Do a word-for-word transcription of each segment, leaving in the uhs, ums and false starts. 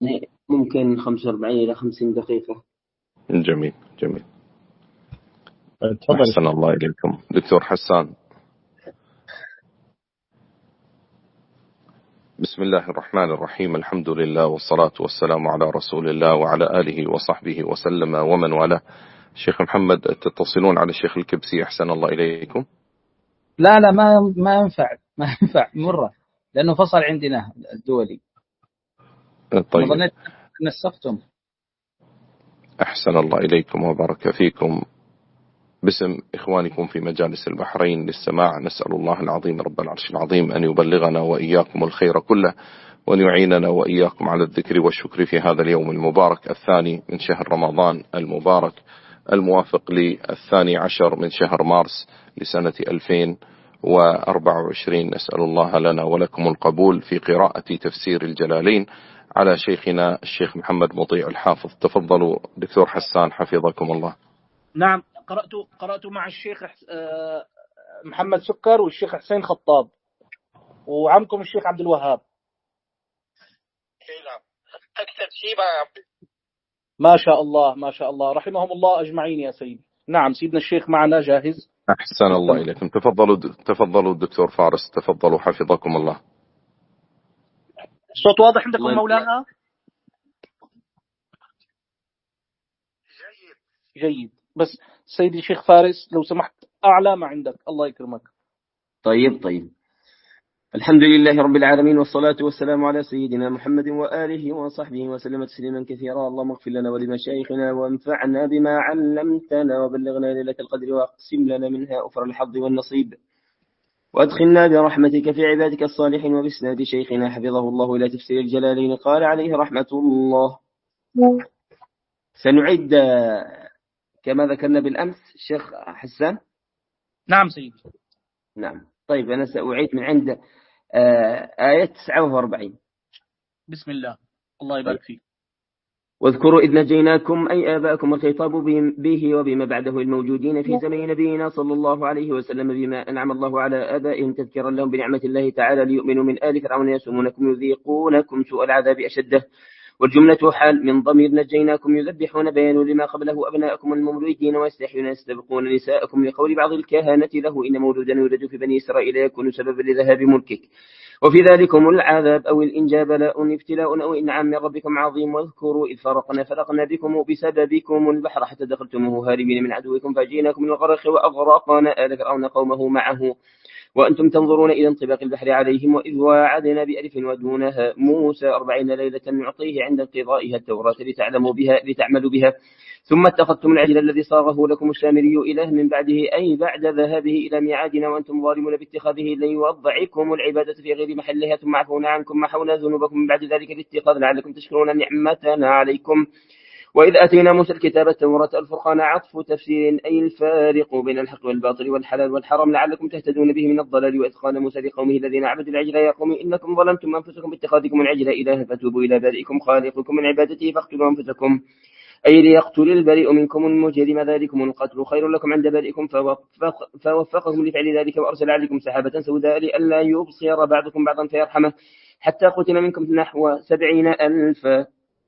ممكن خمسة وأربعين إلى خمسين دقيقة. جميل جميل. تفضل. أحسن الله إليكم دكتور حسان. بسم الله الرحمن الرحيم. الحمد لله والصلاة والسلام على رسول الله وعلى آله وصحبه وسلم ومن والاه. شيخ محمد تتصلون على الشيخ الكبسي أحسن الله إليكم. لا لا ما ما ينفع ما ينفع مرة لأنه فصل عندنا الدولي. طيب ظنيت نسختم. أحسن الله إليكم وبارك فيكم. باسم إخوانكم في مجالس البحرين للسماع نسأل الله العظيم رب العرش العظيم أن يبلغنا وإياكم الخير كله، وأن يعيننا وإياكم على الذكر والشكر في هذا اليوم المبارك الثاني من شهر رمضان المبارك الموافق للثاني عشر من شهر مارس لسنة ألفين وأربعة وعشرين. نسأل الله لنا ولكم القبول في قراءة تفسير الجلالين على شيخنا الشيخ محمد مطيع الحافظ. تفضلوا دكتور حسان حفظكم الله. نعم، قرأت قرأت مع الشيخ محمد سكر والشيخ حسين خطاب وعمكم الشيخ عبد الوهاب. أكثر شيء ما ما شاء الله ما شاء الله رحمهم الله أجمعين يا سيدي. نعم سيدنا الشيخ معنا جاهز. أحسن الله إليكم. تفضلوا تفضلوا الدكتور فارس تفضلوا حفظكم الله. الصوت واضح عندكم مولانا؟ جيد جيد. بس سيدي الشيخ فارس لو سمحت أعلى ما عندك الله يكرمك. طيب طيب. الحمد لله رب العالمين والصلاة والسلام على سيدنا محمد وآله وصحبه وسلم تسليما كثيرا. اللهم اغفر لنا ولمشايخنا وانفعنا بما علمتنا وبلغنا ليلة القدر واقسم لنا منها أفر الحظ والنصيب وادخلنا برحمتك في عبادك الصالحين. وبسناد شيخنا حفظه الله إلى تفسير الجلالين قال عليه رحمة الله. سنعيد كما ذكرنا بالأمس شيخ حسان. نعم سيدي. نعم طيب أنا سأعيد من عند آية تسعة وأربعين. بسم الله. الله يبارك فيك. واذكروا إذ نجيناكم أي آباءكم الخطاب به وبما بعده الموجودين في زمن نبينا صلى الله عليه وسلم بما أنعم الله على آبائهم تذكرا لهم بنعمة الله تعالى ليؤمنوا من آل فرعون يسومونكم يذيقونكم سوء العذاب أشده. والجملة حال من ضمير نجيناكم يذبحون بيان لما قبله أبناءكم المولودين ويستحيون يستبقون نساءكم لقول بعض الكهنة له إن مولودا يولد في بني إسرائيل يكون سببا لذهاب ملكك وفي ذلكم العذاب أو الإنجاب لا ابتلاء أو إنعام من ربكم عظيم. واذكروا إذ فرقنا فرقنا بكم بسببكم البحر حتى دخلتموه هاربين من عدوكم فجيناكم من الغرق وأغرقنا آل فرعون قومه معه وأنتم تنظرون إلى انطباق البحر عليهم. وإذ واعدنا بألف ودونها موسى أربعين ليلة نعطيه عند انقضائها التوراة لتعلموا بها لتعملوا بها ثم اتخذتم العجل الذي صاغه لكم السامري إله من بعده أي بعد ذهابه إلى ميعادنا وأنتم ظالمون باتخاذه لن يوضعكم العبادة في غير محلها ثم عفونا عنكم محونا ذنوبكم من بعد ذلك الاتخاذ لعلكم تشكرون نعمتنا عليكم. وإذ آتينا موسى الكتاب التوراة الفرقان عطف تفسير أي الفارق بين الحق والباطل والحلال والحرام لعلكم تهتدون به من الضلال. وإذ قال موسى لقومه الذين عبدوا العجل يا قوم إنكم ظلمتم أنفسكم باتخاذكم العجل إلها فتوبوا إلى بارئكم خالقكم من عبادته فاقتلوا أنفسكم أي ليقتل البريء منكم المجرم ذلكم القتل خير لكم عند بارئكم فوفق فوفقكم لفعل ذلك وأرسل عليكم سحابة سوداء لئلا يبصر بعضكم بعضا فيرحمه حتى قتل منكم نحو سبعين ألفا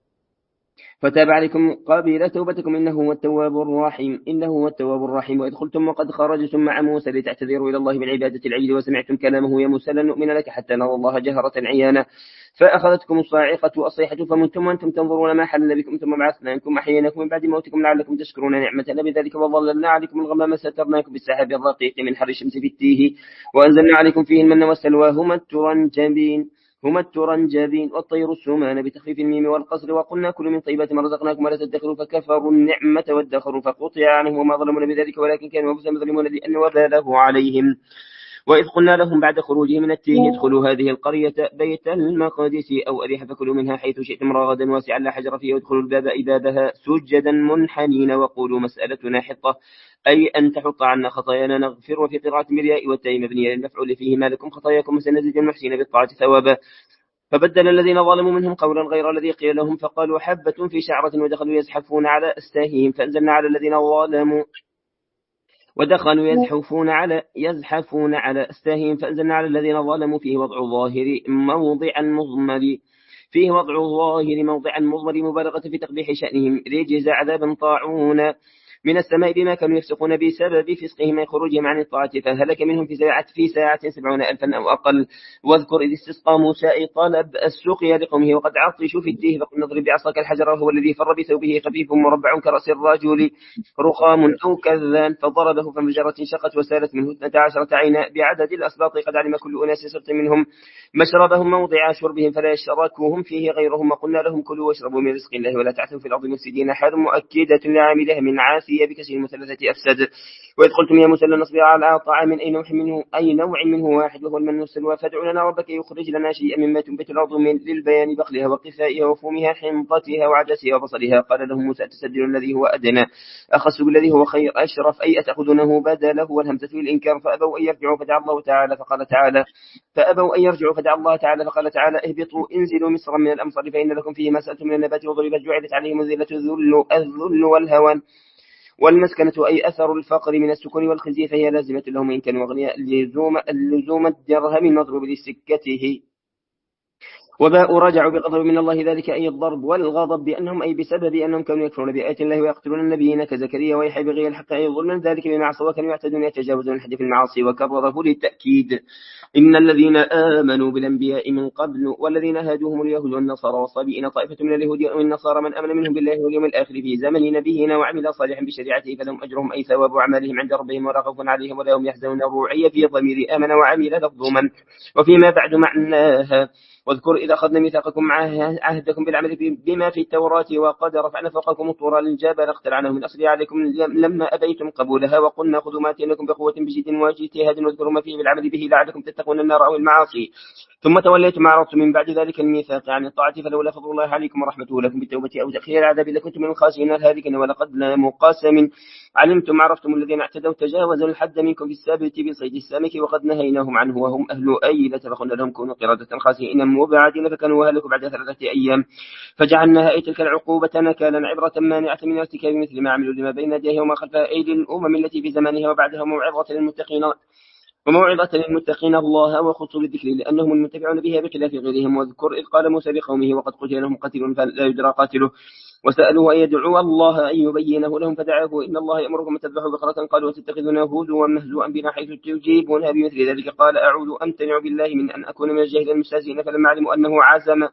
فتاب عليكم قبل توبتكم إنه هو التواب الرحيم إنه هو التواب الرحيم. وإذ قلتم وقد خرجتم مع موسى لتعتذروا إلى الله من عبادة العجل وسمعتم كلامه يا موسى لن نؤمن لك حتى نرى الله جهرة عيانا فأخذتكم الصاعقة والصيحة فمنتم وأنتم تنظرون ما حل بكم ثم بعثناكم أحييناكم من بعد موتكم لعلكم تشكرون نعمتنا بذلك وظللنا عليكم الغمام سترناكم بالسحاب الرقيق من حر الشمس في التيه وأنزلنا عليكم فيه المن والسلوى هما الترنجبين هما الترنجبين والطير السمان بتخفيف الميم والقصر وقلنا كل من طيبات ما رزقناكم ولا تدخروا فكفروا النعمة وادخروا فقطع عنهم وما ظلمون بذلك ولكن كانوا أنفسهم يظلمون لأن وباله عليهم. وإذ قلنا لهم بعد خروجهم من التيه ادخلوا هذه القرية بيت المقدس أو أريح فكلوا منها حيث شئتم رغدا واسعا لا حجر فيه وادخلوا الباب إبابها سجدا منحنين وقولوا مسألتنا حطة أي أن تحط عنا خطايانا نغفر. وفي قراءة مرياء والتاء مبنية للمفعول فيه ما لكم خطاياكم وسنزيد المحسنين بالطاعة ثوابا. فبدل الذين ظلموا منهم قولا غير الذي قيل لهم فقالوا حبة في شعرة ودخلوا يزحفون على أستاههم فأنزلنا على الذين ظلموا ودخلوا يزحفون على يزحفون على أستاههم فأنزلنا على الذين ظلموا فيه وضع ظاهر موضع مضمر فيه وضع الظاهر موضع المضمر مبالغة في تقبيح شأنهم، رجز عذابا طاعون من السماء بما كانوا يفسقون بسبب فسقهم أي خروجهم عن الطاعة، فهلك منهم في ساعة في ساعة سبعون ألفا أو أقل. واذكر إذ استسقى موسى أي طلب السقيا لقومه وقد عطشوا في الديه فقل نضرب بعصاك الحجر وهو الذي فر بثوبه خفيف مربع كرأس الرجل رخام أو كذان فضربه فانفجرت انشقت وسالت منه اثنتا عشرة عينا بعدد الأسباط قد علم كل أناس صرت منهم مشربهم موضع شربهم فلا يشركوهم فيه غيرهم وقلنا لهم كلوا واشربوا من رزق الله ولا تعثوا في الأرض مفسدين حال مؤكدة لعامله من عاسية بكسر المثلثة أفسد. وإذ قلتم يا موسى لن نصبر على طعام أي نوع منه أي نوع منه واحد وهو المن والسلوى فادع لنا ربك يخرج لنا شيئا مما تنبت الأرض من للبيان بقلها وقثائها وفومها حنطتها وعدسها وبصلها قال لهم موسى تستبدلون الذي هو أدنى أخس بالذي هو خير أشرف أي أتأخذونه بدله والهمزة الإنكار فأبوا أن يرجعوا فدعا الله تعالى فقال تعالى فأبوا أن يرجعوا فدعا الله تعالى فقال تعالى اهبطوا انزلوا مصرا من الأمصار فإن لكم فيه ما سألتم من النبات وضربت جعلت عليهم الذلة الذل الذل والهوان والمسكنة أي أثر الفقر من السكون والخزي فهي لازمة لهم إن كانوا أغنياء اللزوم, اللزوم الدرهم المضروب لسكته. وباء رجعوا بغضب من الله ذلك أي الضرب والغضب بأنهم أي بسبب أنهم كانوا يكفرون بآيات الله ويقتلون النبيين كزكريا ويحيى بغير الحق أي ظلما ذلك بما عصوا وكانوا يعتدون يتجاوزون الحد في المعاصي وكرره للتأكيد إن الذين آمنوا بالأنبياء من قبل والذين هادوهم اليهود والنصارى والصابئين طائفة من اليهود والنصارى من آمن منهم بالله واليوم الآخر في زمن نبينا وعمل صالحا بشريعته فلهم أجرهم أي ثواب أعمالهم عند ربهم ولا خوف عليهم ولا هم يحزنون الروعية في ضمير آمن وعمل لفظ من وفيما بعد معناها. واذكر إذا أخذنا ميثاقكم مع عهدكم بالعمل بما في التوراة وقد رفعنا فوقكم الطور الجبل اختلعناه من أصل عليكم لما أبيتم قبولها وقلنا خذوا ما آتيناكم بقوة بجد واجتهاد واذكروا ما فيه بالعمل به لعلكم تتقون النار أو المعاصي ثم توليتم أعرضتم من بعد ذلك الميثاق عن الطاعة فلولا فضل الله عليكم ورحمته لكم بالتوبة أو تأخير العذاب لكنتم من الخاسرين الهالكين ولقد لام قاسم علمتم عرفتم الذين اعتدوا تجاوزوا الحد منكم في السابت بصيد السمك وقد نهيناهم عنه وهم أهل أيلة فقلنا لهم كونوا قردة خاسئين مبعدين فكانوا وهلكوا بعد ثلاثة أيام فجعلناها أي تلك العقوبة نكالا عبرة مانعة من ارتكاب مثل ما عملوا لما بين يديها وما خلفها أيدي الأمم التي في زمانها وبعدها موعظة للمتقين وموعظة للمتقين الله وخصوا بالذكر لأنهم المتبعون بها بخلاف غيرهم. واذكر إذ قال موسى لقومه وقد قتل لهم قتيل فلا يدرى قاتله وسألوا أن يدعوا الله أن يبينه لهم فدعاه إن الله يأمركم أن تذبحوا بقرة قالوا وتتخذون هزوا ومهزوا بنا حيث تجيبونها بمثل ذلك قال أعوذ أمتنع بالله من أن أكون من الجاهلين المستهزئين فلما علموا أنه عزم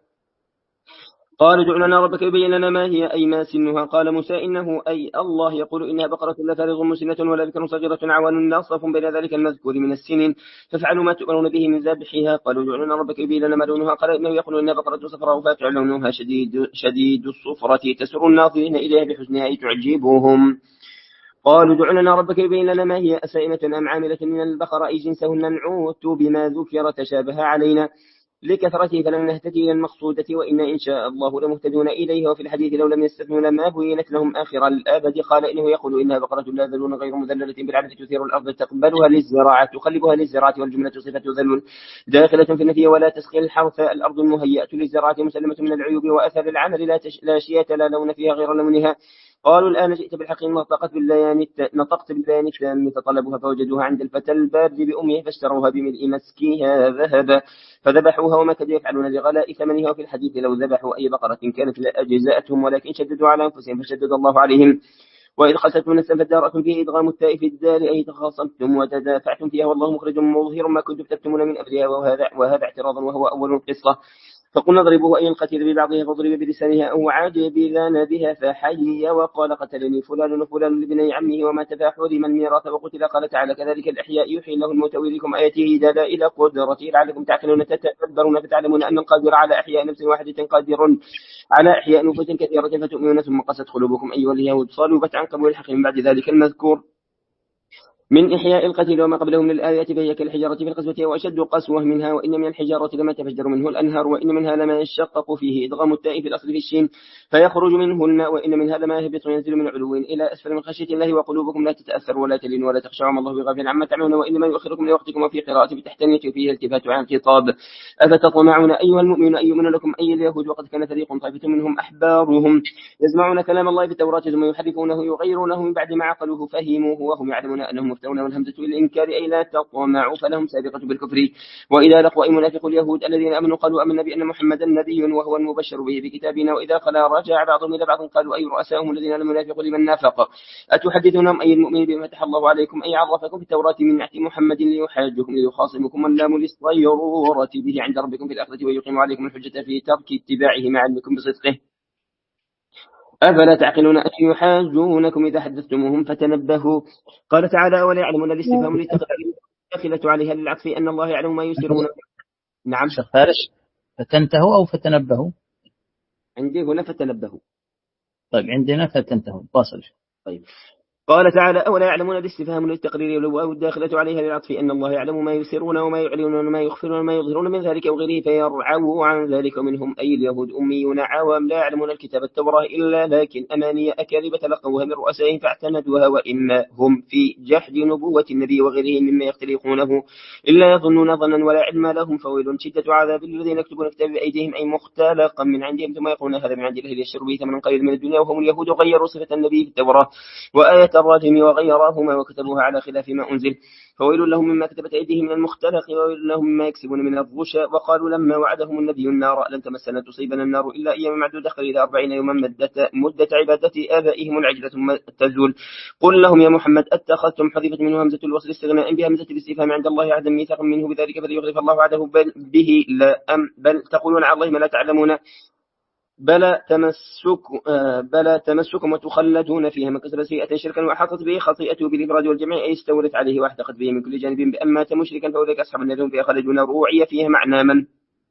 قالوا ادع لنا ربك يبين لنا ما هي أي ما سنها قال موسى إنه أي الله يقول إنها بقرة لا فارغ مسنة ولا بكر صغيرة عوان ناصف بين ذلك المذكور من السنين فافعلوا ما تؤمرون به من ذبحها قالوا ادع لنا ربك يبين لنا ما لونها قال إنه يقول إنها بقرة صفراء فاقع لونها شديد شديد الصفرة تسر الناظرين إليها بحسنها أي تعجبهم قالوا ادع لنا ربك يبين لنا ما هي أسائمة أم عاملة من البقرة أي جنسهن نعوت بما ذكر تشابه علينا لكثرته فلن نهتدي إلى المقصودة وإن إن شاء الله لمهتدون إليه. وفي الحديث لو لم يستثنوا لما بينت لهم آخر الآبد قال إنه يقول إنها بقرة لا ذلول غير مذللة بالعبد تثير الأرض تقبلها للزراعة تخلبها للزراعة والجملة صفة ذلول داخلة في النفي ولا تسقي الحرث الأرض المهيئة للزراعة مسلمة من العيوب وأثر العمل لا, تش... لا شيئة لا لون فيها غير لونها. قالوا الآن جئت بالحق نطقت بالبيان نطقت بالبيان التام فطلبوها فوجدوها عند الفتى البارد بأمه فاشتروها بملء مسكيها ذهبا فذبحوها وما كانوا يفعلون لغلاء ثمنها. وفي الحديث لو ذبحوا أي بقرة كانت لأجزاءتهم ولكن شددوا على أنفسهم فشدد الله عليهم. وإذ قتلتم نفسا فادارأتم فيه إدغام التاء في الدال أي تخاصمتم وتدافعتم فيها والله مخرج مظهر ما كنتم تكتمون من أمرها وهذا, وهذا اعتراض وهو أول القصة. فقلنا اضربوه أي القتيل ببعضها فاضرب بلسانها أو عاد بذنبها فحي وقال قتلني فلان وفلان لابني عمه وما تفاحوا لمن الميراث وقتل. قال تعالى كذلك الأحياء يحيي الله الموت ويريكم آياته دالا إلى قدرته لعلكم تعقلون تتدبرون فتعلمون أن القادر على أحياء نفس واحدة قادر على أحياء نفوس كثيرة فتؤمنون ثم قست قلوبكم أيها اليهود صلبت عن قبول الحق من بعد ذلك المذكور من إحياء القتيل وما قبله من الآيات فهي كالحجارة في القسوة وأشد قسوة منها وإن من الحجارة لما تفجر منه الأنهار وإن منها لما يشقق فيه إدغام التاء في الأصل في الشين فيخرج منه الماء وإن منها لما يهبط وينزل من علو إلى أسفل من خشية الله وقلوبكم لا تتأثر ولا تلين ولا تخشع وما الله بغافل عما تعملون وإنما يؤخركم لوقتكم وفي قراءة بتحتانية وفيه التفات عن خطاب أفتطمعون أيها المؤمنون أن يؤمن لكم أي اليهود وقد كان فريق طائفة منهم أحبارهم يسمعون كلام الله في التوراة ثم يحرفونه يغيرونه من بعد ما عقلوه فهموه وهم يعلمون أنهم يفترون والهمزة للإنكار أي لا تطمعوا فلهم سابقة بالكفر. وإذا لقوا أي منافق اليهود الذين آمنوا قالوا آمنا بأن محمدا نبي وهو المبشر به بكتابنا وإذا خلا رجع بعضهم إلى بعض قالوا أي رؤساهم الذين لم ينافقوا لمن نافق أتحدثونهم أي المؤمنين بما فتح الله عليكم أي عرفكم في التوراة من نعت محمد ليحاجكم ليخاصمكم واللام للصيرورة به عند ربكم في الآخرة ويقيم عليكم الحجة في ترك اتباعه مع علمكم بصدقه. أفلا تعقلون أن يحاجونكم إذا حدثتموهم فتنبهوا. قال تعالى ولا يعلمون الاستفهام للداخلة عليها للعطف أن الله يعلم ما يسرون. نعم شيخ فارس فتنتهوا أو فتنبهوا؟ عندي هنا فتنبهوا. طيب عندنا فتنتهوا واصل. طيب قال تعالى أولا يعلمون الاستفهام للتقرير والواو الداخلة عليها للعطف أن الله يعلم ما يسرون وما يعلنون وما يخفرون وما يظهرون من ذلك وغيره فيرعوا عن ذلك منهم أي اليهود أميون عوام لا يعلمون الكتاب التوراة إلا لكن أماني أكاذب تلقوها من رؤسائهم فاعتمدوها وإما هم في جحد نبوة النبي وغيره مما يختلقونه إلا يظنون ظنا ولا علم لهم فويل شدة عذاب الذين يكتبون كتاب بأيديهم أي مختلقا من عندهم ثم يقولون هذا من عند الله ليشتروا به ثمنا قليلا من الدنيا وهم اليهود غيروا صفة النبي في التوراة وآية الرجم وغيرهما وكتبوها على خلاف ما أنزل فويل لهم مما كتبت أيديهم من المختلق وويل لهم مما يكسبون من الغشا. وقالوا لما وعدهم النبي النار لن تمسنا تصيبنا النار إلا أيام معدودة قليلا أربعين يوما مدة, مدة عبادة آبائهم العجلة ثم تزول. قل لهم يا محمد أتخذتم حذفت منه همزة الوصل استغناء بهمزة الاستفهام عند الله عهدا ميثاقا منه بذلك فليخلف الله وعده بل به لا أم بل تقولون على الله ما لا تعلمون بلى تمسك بلى تمسكم وتخلدون فيها من كسب سيئة شركا وأحاطت به خطيئته بالإفراد والجمع أي استولت عليه واحتقت به من كل جانب بأما مشركا فأولئك أصحاب النار هم فيها خالدون روعي فيها معنى من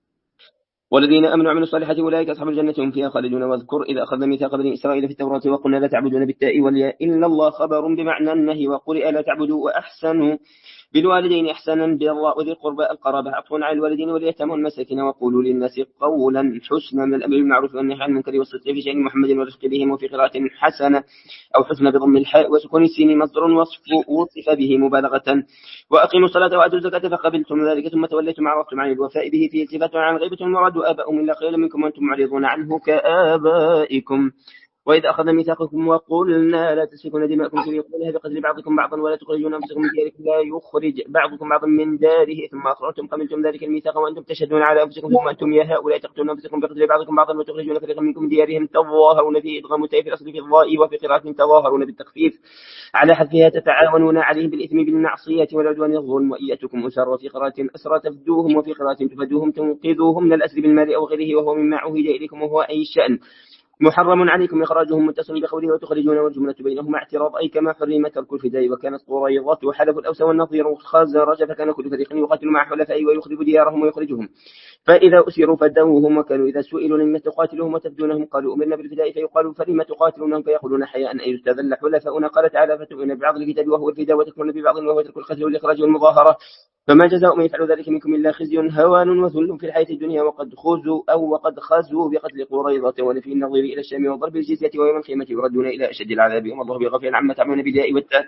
والذين آمنوا وعملوا الصالحات أولئك أصحاب الجنة هم فيها خالدون. واذكر إذا أخذنا ميثاق بني إسرائيل في التوراة وقلنا لا تعبدون بالتاء والياء إلا الله خبر بمعنى النهي وقرئ لا تعبدوا وأحسنوا بالوالدين إحسانا بالراء وذي القربى القرابة عطف على الوالدين واليتامى والمساكين وقولوا للناس قولا حسنا من الأمر بالمعروف والنهي عن المنكر والصدق في شأن محمد والرفق بهم وفي قراءة حسنة أو حسنة بضم الحاء وسكون السين مصدر وصف وصف به مبالغة. وأقيموا الصلاة وآتوا الزكاة فقبلتم ذلك ثم توليتم عرفتم عن الوفاء به في التفات عن غيبة المراد آباؤهم إلا قليلا منكم وأنتم معرضون عنه كآبائكم. وإذ أخذ ميثاقكم وقلنا لا تسفكون دماءكم في يقولها بقتل بعضكم بعضا ولا تخرجون أنفسكم من دياركم لا يخرج بعضكم بعضا من داره ثم أقررتم قبلتم ذلك الميثاق وأنتم تشهدون على أنفسكم ثم أنتم يا هؤلاء تقتلون أنفسكم بقتل بعضكم بعضا وتخرجون فريقا منكم من ديارهم تظاهرون به إدغام التاء في الأصل في الضاء وفي قراءة تظاهرون بالتخفيف على حذفها تتعاونون عليهم بالإثم بالمعصية والعدوان الظلم وإياتكم أسر وفي قراءة أسرى تفدوهم وفي قراءة تفدوهم تنقذوهم من الأسر بالمال أو غيره وهو مما عهد إليكم وهو أي شأن محرم عليكم إخراجهم متصل بقوله وتخرجون والجملة بينهما اعتراض أي كما حرم ترك الفداء. وكانت قريظة وحلف الأوس والنظير خزرج فكان كل فريق يقاتل مع حلفائه ويخرب ديارهم ويخرجهم فإذا أسروا فدوهم وكانوا إذا سئلوا لما تقاتلهم وتفدونهم قالوا أمرنا بالفداء فيقال فلما تقاتلونهم فيقولون حياء أن يستذل حلفاؤنا. قال تعالى فتؤمنون ببعض الكتاب وهو الفداء وتكفرون ببعض وهو ترك القتل والإخراج والمظاهرة فما جزاء من يفعل ذلك منكم إلا خزي هوان وذل في الحياة الدنيا وقد خذوا أو وقد خزوا بقتل قريظة ولفي النظير إلى الشام وضرب الجزية ويوم القيامة يردون إلى أشد العذاب وما الله بغفل عما تعملون بالداء والتاء.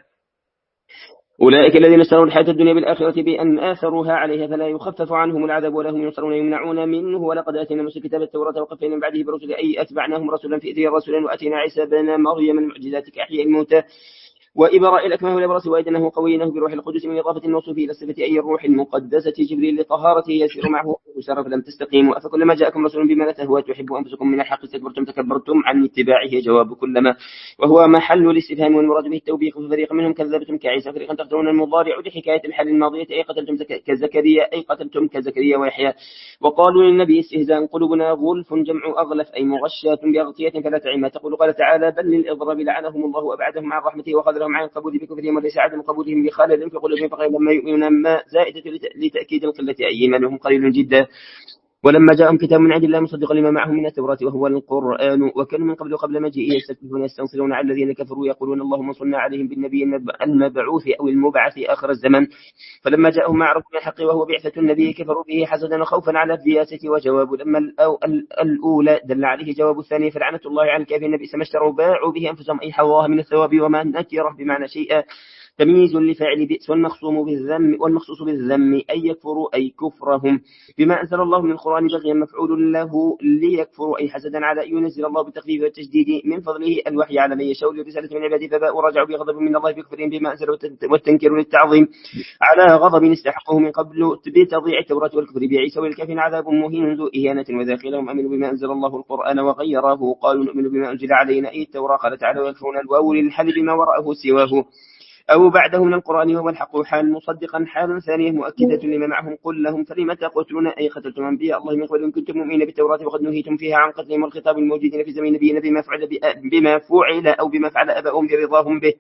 أولئك الذين اشتروا الحياة الدنيا بالآخرة بأن آثروها عليها فلا يخفف عنهم العذاب ولا هم ينصرون يمنعون منه. ولقد آتينا موسى كتاب التوراة وقفينا من بعده برسل أي أتبعناهم رسولا في إثر رسولا وأتينا عيسى بن مريم من معجزاتك أحياء الموتى وإبراء الأكمه والأبرص وأيدناه قوينه بروح القدس من إضافة الموصوف إلى الصفة أي الروح المقدسة جبريل لطهارته يسير معه وشرف لم تستقيموا أفكلما جاءكم رسول بما لا تهوى تحبوا أنفسكم من الحق استكبرتم تكبرتم عن اتباعه جواب كلما وهو محل الاستفهام والمراد به التوبيخ فريق منهم كذبتم كعيسى فريقا تقتلون المضارع لحكاية الحال الماضية أي قتلتم كزكريا أي قتلتم كزكريا ويحيى. وقالوا للنبي استهزاء قلوبنا غلف جمع أغلف أي مغشاة بأغطية فلا تعي ما تقول. قال تعالى بل للإضراب لعنهم الله وأبعدهم عن رحمته وخذلهم عن قبول بكفرهم وليس عدم قبولهم بخلل في قلوبهم فقيل لما يؤمنون ما زائدة لتأكيد القلة أي إيمانهم قليل جدا. ولما جاءهم كتاب من عند الله مصدق لما معهم من التوراة وهو القرآن وكانوا من قبل قبل مجيئه يستكبرون يستنصرون على الذين كفروا يقولون اللهم انصرنا عليهم بالنبي المبعوث أو المبعث آخر الزمن. فلما جاءهم ما عرفوا من الحق وهو بعثة النبي كفروا به حسدا وخوفا على الرياسة. وجواب لما الأولى دل عليه جواب الثاني فلعنة الله على الكافرين بئس ما اشتروا باعوا به أنفسهم أي حواها من الثواب وما نكره بمعنى شيئا تمييز لفاعل بئس والمخصوم بالذم والمخصوص بالذم أي يكفروا أي كفرهم بما أنزل الله من القرآن بغيا مفعول له ليكفروا أي حسدا على أن ينزل الله بالتخفيف والتشديد من فضله الوحي على من يشاء لرسالة من عباده فباءوا رجعوا بغضب من الله بكفرهم بما أنزل والتنكير للتعظيم على غضب استحقه من قبل بتضييع التوراة والكفر بعيسى والكافرين عذاب مهين ذو إهانة وداخلهم أمنوا بما أنزل الله القرآن وغيره قالوا نؤمن بما أنزل علينا أي التوراة قال تعالى ويكفرون الواو للحل بما وراءه سواه أو بعده من القرآن وهو الحق حال مصدقا حال ثانية مؤكدة لما معهم قل لهم فلم تقتلون أي قتلتم أنبياء الله من قبل إن كنتم مؤمنين بالتوراة وقد نهيتم فيها عن قتلهم والخطاب الموجودين في زمن نبينا بما فعل بما فعل أو بما فعل أباؤهم برضاهم به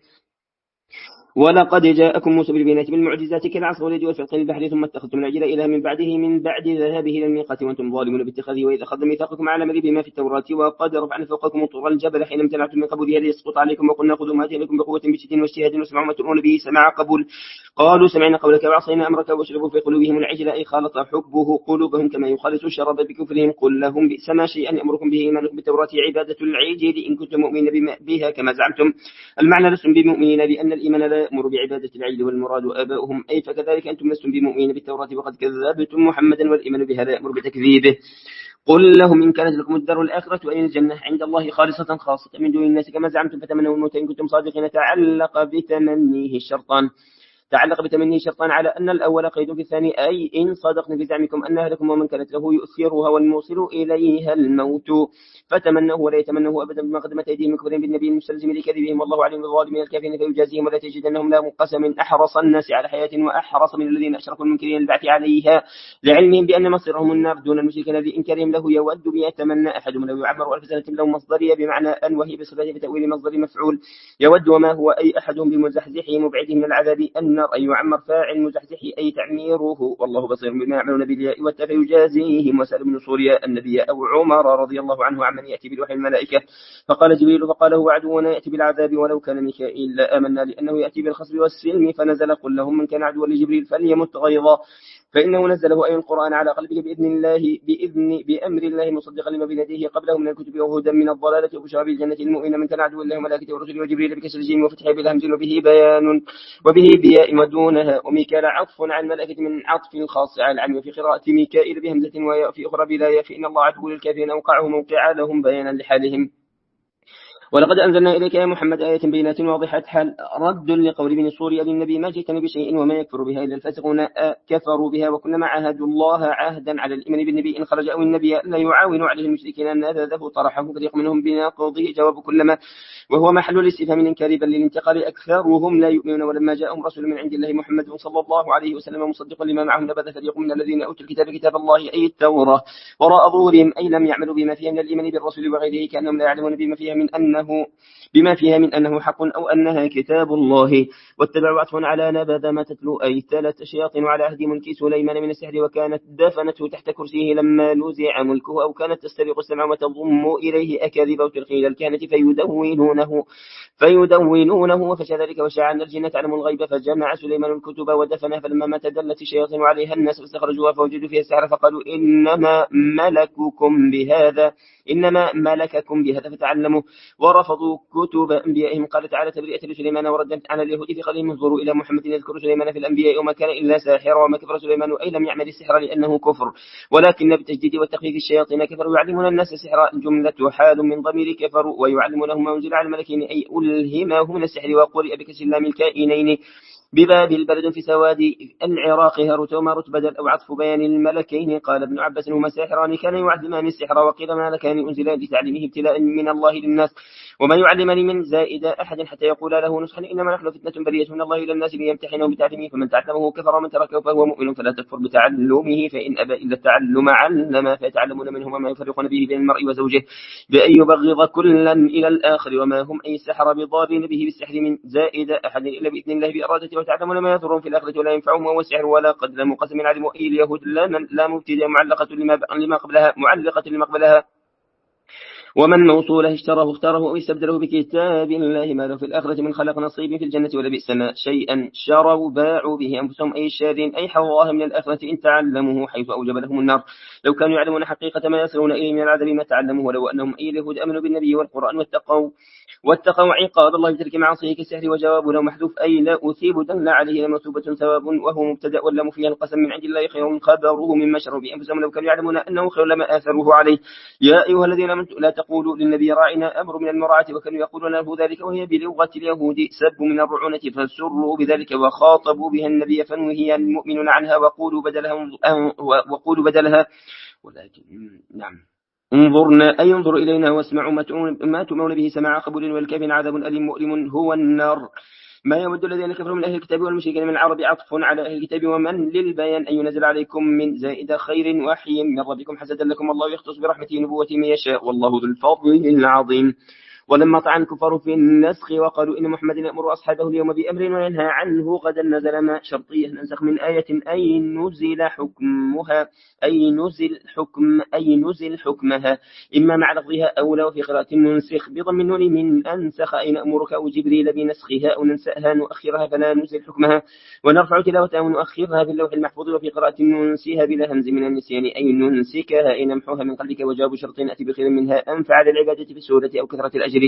ولقد جاءكم موسى بالبينات بالمعجزات كالعصا واليد والفلق البحر ثم اتخذتم العجل إله من بعده من بعد ذهابه إلى الميقات وأنتم ظالمون باتخاذه وإذا أخذ ميثاقكم على ملي بما في التوراة وقد رفعنا فوقكم طور الجبل حين امتنعتم من قبولها ليسقط عليكم وقلنا خذوا ما آتيناكم بقوة بشد واجتهاد واسمعوا ما تؤمرون به سماع قبول قالوا سمعنا قولك وعصينا أمرك واشربوا في قلوبهم العجل أي خالط حبه قلوبهم كما يخالط الشراب بكفرهم قل لهم بئس ما شيئا يأمركم به إيمانكم بالتوراة عبادة العجل إن كنتم مؤمنين بها كما زعمتم المعنى لستم بمؤمنين بأن الإيمان لا يأمر بعبادة العجل والمراد آباؤهم أي فكذلك أنتم لستم بمؤمنين بالتوراة وقد كذبتم محمدا والإيمان بها لا يأمر بتكذيبه قل لهم إن كانت لكم الدار الآخرة أي الجنة عند الله خالصة خاصة من دون الناس كما زعمتم فتمنوا الموت إن كنتم صادقين تعلق بتمنيه الشرطان تعلق بتمنيه شرطان على أن الأول قيد في الثاني أي إن صدقنا في زعمكم أنها لكم ومن كانت له يؤثرها والموصل إليها الموت فتمنوه ولا يتمنوه أبدا بما قدمت أيديهم كفرين بالنبي المستلزم لكذبهم والله عليم بالظالمين الكافرين فيجازيهم ولا تجدنهم لا منقسم أحرص الناس على حياة وأحرص من الذين أشركوا المنكرين البعث عليها لعلمهم بأن مصيرهم النار دون المشركين لإنكارهم له يود بيتمنى أحدهم لو يعمر ألف سنة لو مصدرية بمعنى أن وهي بصفة بتأويل مصدر مفعول يود وما هو أي أحدهم بمزحزحه مبعده من العذاب النار أي يعمر فاعل مزحزحه أي تعميره والله بصير بما يعملون بالياء والتاء يجازيهم وسأل بن سوريا النبي أو عمر رضي الله عنه عمن يأتي بالوحي الملائكة فقال جبريل فقال هو عدونا يأتي بالعذاب ولو كان ميكائيل لا آمنا لأنه يأتي بالخصب والسلم فنزل قل لهم من كان عدوا لجبريل فليمت غيظا فإنه نزله أي القرآن على قلبه بإذن الله بإذن بأمر الله مصدقا لما بين يديه قبله من الكتب وهدى من الضلالة وبشرى بالجنة المؤمن من كان عدوا الله وملائكته ورسله وجبريل بكسر الجيم وفتحه بالهمز وبه بيان وبه بياء ودونها وميكال عطف عن الملائكة من عطف الخاص على العلم وفي قراءة ميكائيل بهمزة وياء في أخرى بلا ياء فإن الله عدو للكافرين أوقعه موقعا لهم بيانا لحالهم ولقد أنزلنا إليك يا محمد آيات بينات واضحات حال رد لقول ابن سوريا للنبي ما جئتني بشيء وما يكفر بها إلا الفاسقون كفروا بها وكلما عاهدوا الله عهدا على الإيمان بالنبي إن خرج أو النبي لا يعاون عليه المشركين أن نبذه طرحه فريق منهم بناقضه جواب كلما وهو محل الاستفهام من كاربا للانتقال أكثرهم لا يؤمنون ولما جاءهم رسول من عند الله محمد صلى الله عليه وسلم مصدقا لما معهم نبذ فريق من الذين أوتوا الكتاب كتاب الله أي التوراة وراء ظهورهم أي لم يعملوا بما فيها من الإيمان بالرسول وغيره كأنهم لا يعلمون بما فيها من أنه بما فيها من أنه حق أو أنها كتاب الله واتبعوا عطفا على نبذ ما تتلو أي تلت شياطين على عهد ملك سليمان من السحر وكانت دفنته تحت كرسيه لما نزع ملكه أو كانت تسترق السمع وتضم إليه أكاذيب أو تلقي إلى الكهنة فيدونونه فيدونونه وفشى ذلك وشاع أن الجن تعلم الغيب فجمع سليمان الكتب ودفنها فلما ما تدلت الشياطين عليها الناس فاستخرجوها فوجدوا فيها السحر فقالوا إنما ملككم بهذا إنما ملككم بهذا فتعلموا ورفضوا كتب أنبيائهم قال تعالى تبرئة لسليمان وردا على اليهود في قولهم انظروا إلى محمد يذكر سليمان في الأنبياء وما كان إلا ساحرا وما كفر سليمان أي لم يعمل السحر لأنه كفر ولكن بالتجديد والتخفيف الشياطين كفروا يعلمون الناس السحر الجملة حال من ضمير كفروا ويعلمونهم ما أنزل على الملكين أي ألهمه من السحر وقرئ بكسر اللام الكائنين بباب البلد في سواد العراق هاروت وماروت بدل أو عطف بيان الملكين قال ابن عباس هما ساحران كان يعلمان السحر وقيل ملكان أنزل لتعليمه ابتلاء من الله للناس وما يعلمان من زائد أحد حتى يقول له نصحا إنما نحن فتنة برية من الله إلى الناس ليمتحنهم بتعليمه فمن تعلمه كفر ومن تركه فهو مؤمن فلا تكفر بتعلمه فإن أبى إلا التعلم علم فيتعلمون منهما ما يفرقون به بين المرء وزوجه بأن يبغض كلا إلى الآخر وما هم أي السحر بضارين به بالسحر من زائد أحد إلا بإذن الله بإرادته وتعلمون ما يضرهم في الآخرة ولا ينفعهم وهو السحر ولا قد لم قسم علم أي اليهود لا, لا مبتدأ معلقة لما, لما قبلها معلقة لما قبلها ومن موصوله اشتراه اختاره أو استبدله بكتاب الله ما له في الآخرة من خلق نصيب في الجنة ولا بئس ما شيئا شروا باعوا به أنفسهم أي الشارين أي حظاها من الآخرة إن تعلموه حيث أوجب لهم النار لو كانوا يعلمون حقيقة ما يصلون إليه من العذاب ما تعلموه ولو أنهم أي اليهود أمنوا بالنبي والقرآن واتقوا واتقوا عقاب الله بترك معصيه كالسحر وجوابه لو محذوف أي لا أثيب دل عليه لمثوبة ثواب وهو مبتدأ ولم فيها القسم من عند الله خير خبره مما شروا بأنفسهم لو كانوا يعلمون أنه خير لما آثروه عليه يا أيها الذين آمنوا لا تقولوا للنبي راعنا أمر من المراعاة وكانوا يقولون له ذلك وهي بلغة اليهود سب من الرعونة فسروا بذلك وخاطبوا بها النبي فنهي المؤمنون عنها وقولوا بدلها وقولوا بدلها ولكن نعم انظرنا أي انظر إلينا واسمعوا ما تؤمرون به سماع قبول والكافرين عذاب أليم مؤلم هو النار ما يود الذين كفروا من أهل الكتاب والمشركين من العرب عطف على أهل الكتاب ومن للبيان أن ينزل عليكم من زائد خير وحي من ربكم حسدا لكم الله يختص برحمته نبوته من يشاء والله ذو الفضل العظيم ولما طعن الكفار في النسخ وقالوا إن محمد يأمر أصحابه اليوم بأمر وينهى عنه غدا نزل ما شرطية ننسخ من آية أي نزل حكمها أي نزل حكم أي نزل حكمها إما مع لفظها أو لو في قراءة ننسخ بضم النون من أنسخ أي نأمرك أو جبريل بنسخها أو ننسأها نؤخرها فلا نزل حكمها ونرفع تلاوتها ونؤخرها في اللوح المحفوظ وفي قراءة ننسيها بلا همز من النسيان أي ننسكها أي نمحوها من قلبك وجواب شرط أتي بخير منها أنفع للعبادة في السورة أو كثرة الأجر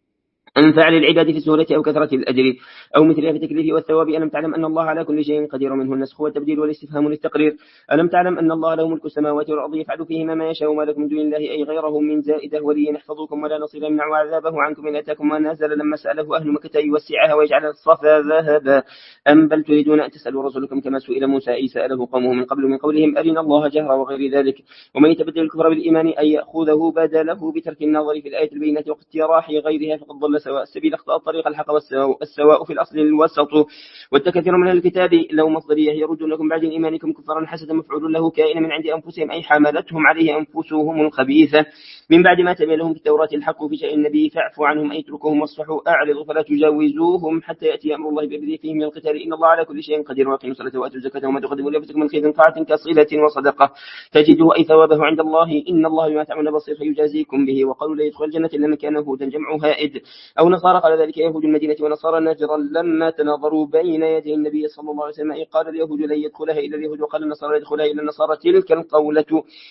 أنفع للعباد في السهولة أو كثرة الأجر أو مثلها في التكليف والثواب ألم تعلم أن الله على كل شيء قدير منه النسخ والتبديل والاستفهام للتقرير ألم تعلم أن الله له ملك السماوات والأرض يفعل فيهما ما يشاء ما لكم من دون الله أي غيره من زائده ولي يحفظكم ولا نصير يمنع عذابه عنكم إن أتاكم ونزل لما سأله أهل مكة يوسعها ويجعل الصفا ذهبا أم بل تريدون أن تسألوا رسولكم كما سئل موسى أي سأله قومه من قبل من قولهم أرنا الله جهرا وغير ذلك ومن يتبدل الكفر بالإيمان أن يأخذه بدله بترك النظر في الآية البينة واقتراح غيرها فقد ضل سواء السبيل اخطأ الطريق الحق والسواء في الأصل الوسط والتكثير من الكتاب لو مصدريه يردونكم بعد إيمانكم كفارا حسدا مفعول له كائن من عند أنفسهم أي حملتهم عليه أنفسهم الخبيثة من بعد ما تبين لهم في التوراة الحق في شأن النبي فاعفوا عنهم أي اتركوهم واصفحوا أعرضوا فلا تجاوزوهم حتى يأتي أمر الله بإذنه فيهم من القتال إن الله على كل شيء قدير وأقيموا الصلاة وآتوا الزكاة وما تقدموا لأنفسكم من خير طاعة كصلة وصدقة تجدوا أي ثوابه عند الله إن الله بما تعملون بصير فيجازيكم به وقالوا لا يدخل الجنة إلا من كان هودا جمع هائد أو نصارى قال ذلك يهود المدينة ونصارى نجرا لما تناظروا بين يدي النبي صلى الله عليه وسلم أي قال اليهود لن يدخلها إلا اليهود وقال النصارى لا يدخلها إلا النصارى تلك القولة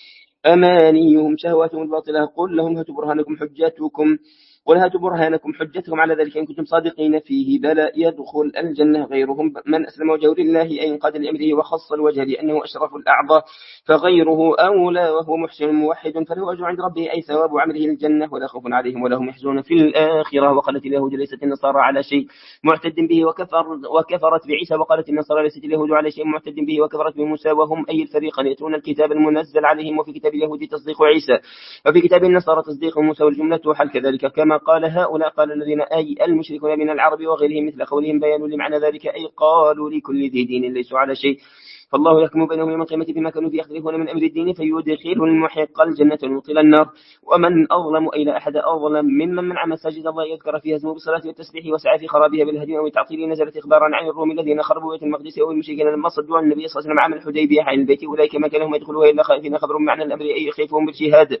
أمانيهم شهواتهم الباطلة قل لهم هاتوا برهانكم حجتكم قل هاتوا برهانكم حجتكم على ذلك إن كنتم صادقين فيه بلى يدخل الجنة غيرهم من أسلم وجهه لله أي انقاد لأمره وخص الوجه لأنه أشرف الأعضاء فغيره أولى وهو محسن موحد فله أجر عند ربه أي ثواب عمله الجنة ولا خوف عليهم ولا هم يحزنون في الآخرة وقالت اليهود ليست النصارى على شيء معتد به وكفر وكفرت بعيسى وقالت النصارى ليست اليهود على شيء معتد به وكفرت بموسى وهم أي الفريقين يتلون الكتاب المنزل عليهم وفي كتاب اليهود تصديق عيسى وفي كتاب النصارى تصديق موسى والجملة حل كذلك كما قال هؤلاء قال الذين أي المشركون من العرب وغيرهم مثل قولهم بيان لمعنى ذلك أي قالوا لكل ذي دين ليسوا على شيء فالله يحكم بينهم يوم القيامة بما كانوا فيه يختلفون من أمر الدين فيدخل المحق الجنة ويطل النار ومن أظلم أي لا أحد أظلم ممن منع مساجد الله يذكر فيها اسمه بالصلاة والتسبيح وسعى في خرابها بالهدم أو التعطيل نزلت إخبارا عن الروم الذين خربوا بيت المقدس أو المشركين لما صدوا عن النبي صلى الله عليه وسلم عام الحديبية عن البيت أولئك ما كان لهم يدخلوها إلا خائفين خبر معنى الأمر أي يخيفهم بالجهاد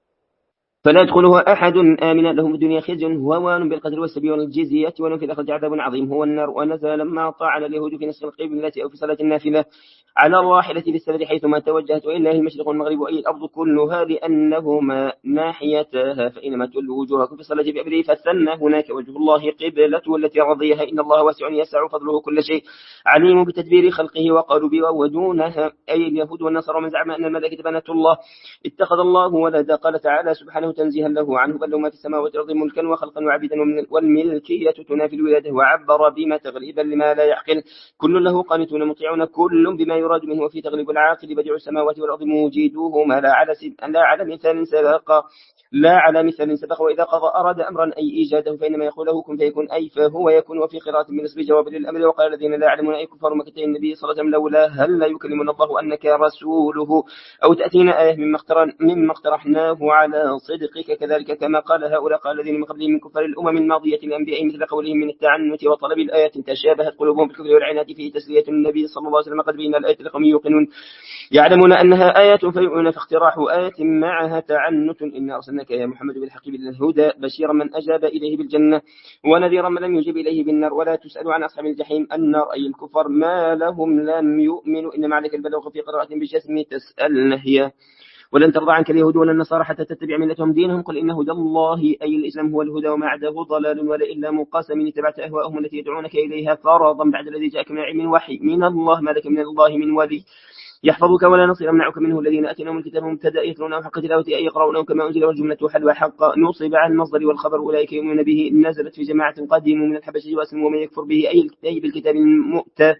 فلا يدخلها أحد آمنا لهم الدنيا خزي وهوان بالقدر والسبي والجزية ولهم في الآخرة عذاب عظيم هو النار ونزل لما طاعن اليهود في نصف القبلة أو في صلاة النافلة على الراحلة بالسبب حيثما توجهت وإلا المشرق والمغرب أي الأرض كلها لأنهما ناحيتها فإنما تولوا وجوهكم في الصلاة بأمره فثنى هناك وجه الله قبلته التي رضيها إن الله واسع يسع فضله كل شيء عليم بتدبير خلقه وقالوا بيودونها أي اليهود والنصارى من زعم أن الملائكة بنات الله اتخذ الله ولدا قال تعالى سبحانه تنزيها له عنه بل ما في السماوات والأرض ملكا وخلقا وعبيدا والملكية تنافي الولادة وعبر بما تغليبا لما لا يعقل كل له قانتون مطيعون كل بما يراد منه وفي تغليب العاقل بديع السماوات والأرض موجدوهما لا على لا على مثال سبق لا على مثال سبق وإذا قضى أراد أمرا أي إيجاده فإنما يقول له كن فيكون أي فهو يكون وفي قراءة بالنسب جواب للأمر وقال الذين لا يعلمون أي كفار مكة النبي صلى الله عليه وسلم لولا هل لا يكلمنا الله أنك رسوله أو تأتينا آية مما اقترحناه على صدق صدقك كذلك كما قال هؤلاء قال الذين من قبلهم من كفار الأمم الماضية الأنبياء مثل قولهم من التعنت وطلب الآيات تشابهت قلوبهم بالكفر والعناد فيه تسلية النبي صلى الله عليه وسلم قد بين الآية لقوم يوقنون يعلمون أنها آيات فيؤمنون فاقتراح آية معها تعنت إنا أرسلناك يا محمد بالحق بالهدى بشيرا من أجاب إليه بالجنة ونذيرا من لم يجب إليه بالنار ولا تسأل عن أصحاب الجحيم النار أي الكفر ما لهم لم يؤمنوا إنما عليك البلاغ في قراءة بجسم تسأل نهيا ولن ترضى عنك اليهود ولا النصارى حتى تتبع ملتهم دينهم قل إن هدى الله أي الإسلام هو الهدى وما عداه ضلال ولا إلا مقاسم من اتبعت أهواءهم التي يدعونك إليها فرضا بعد الذي جاءك من علم وحي من الله ما لك من الله من ولي يحفظك ولا نصير يمنعك منه الذين أتيناهم الكتاب مبتدأ يتلونه حق تلاوته أي يقرؤونه كما أنزل والجملة حلوى حق نصب على المصدر والخبر أولئك يؤمنون به نزلت في جماعة قديم من الحبشة وأسلموا ومن يكفر به أي بالكتاب المؤتى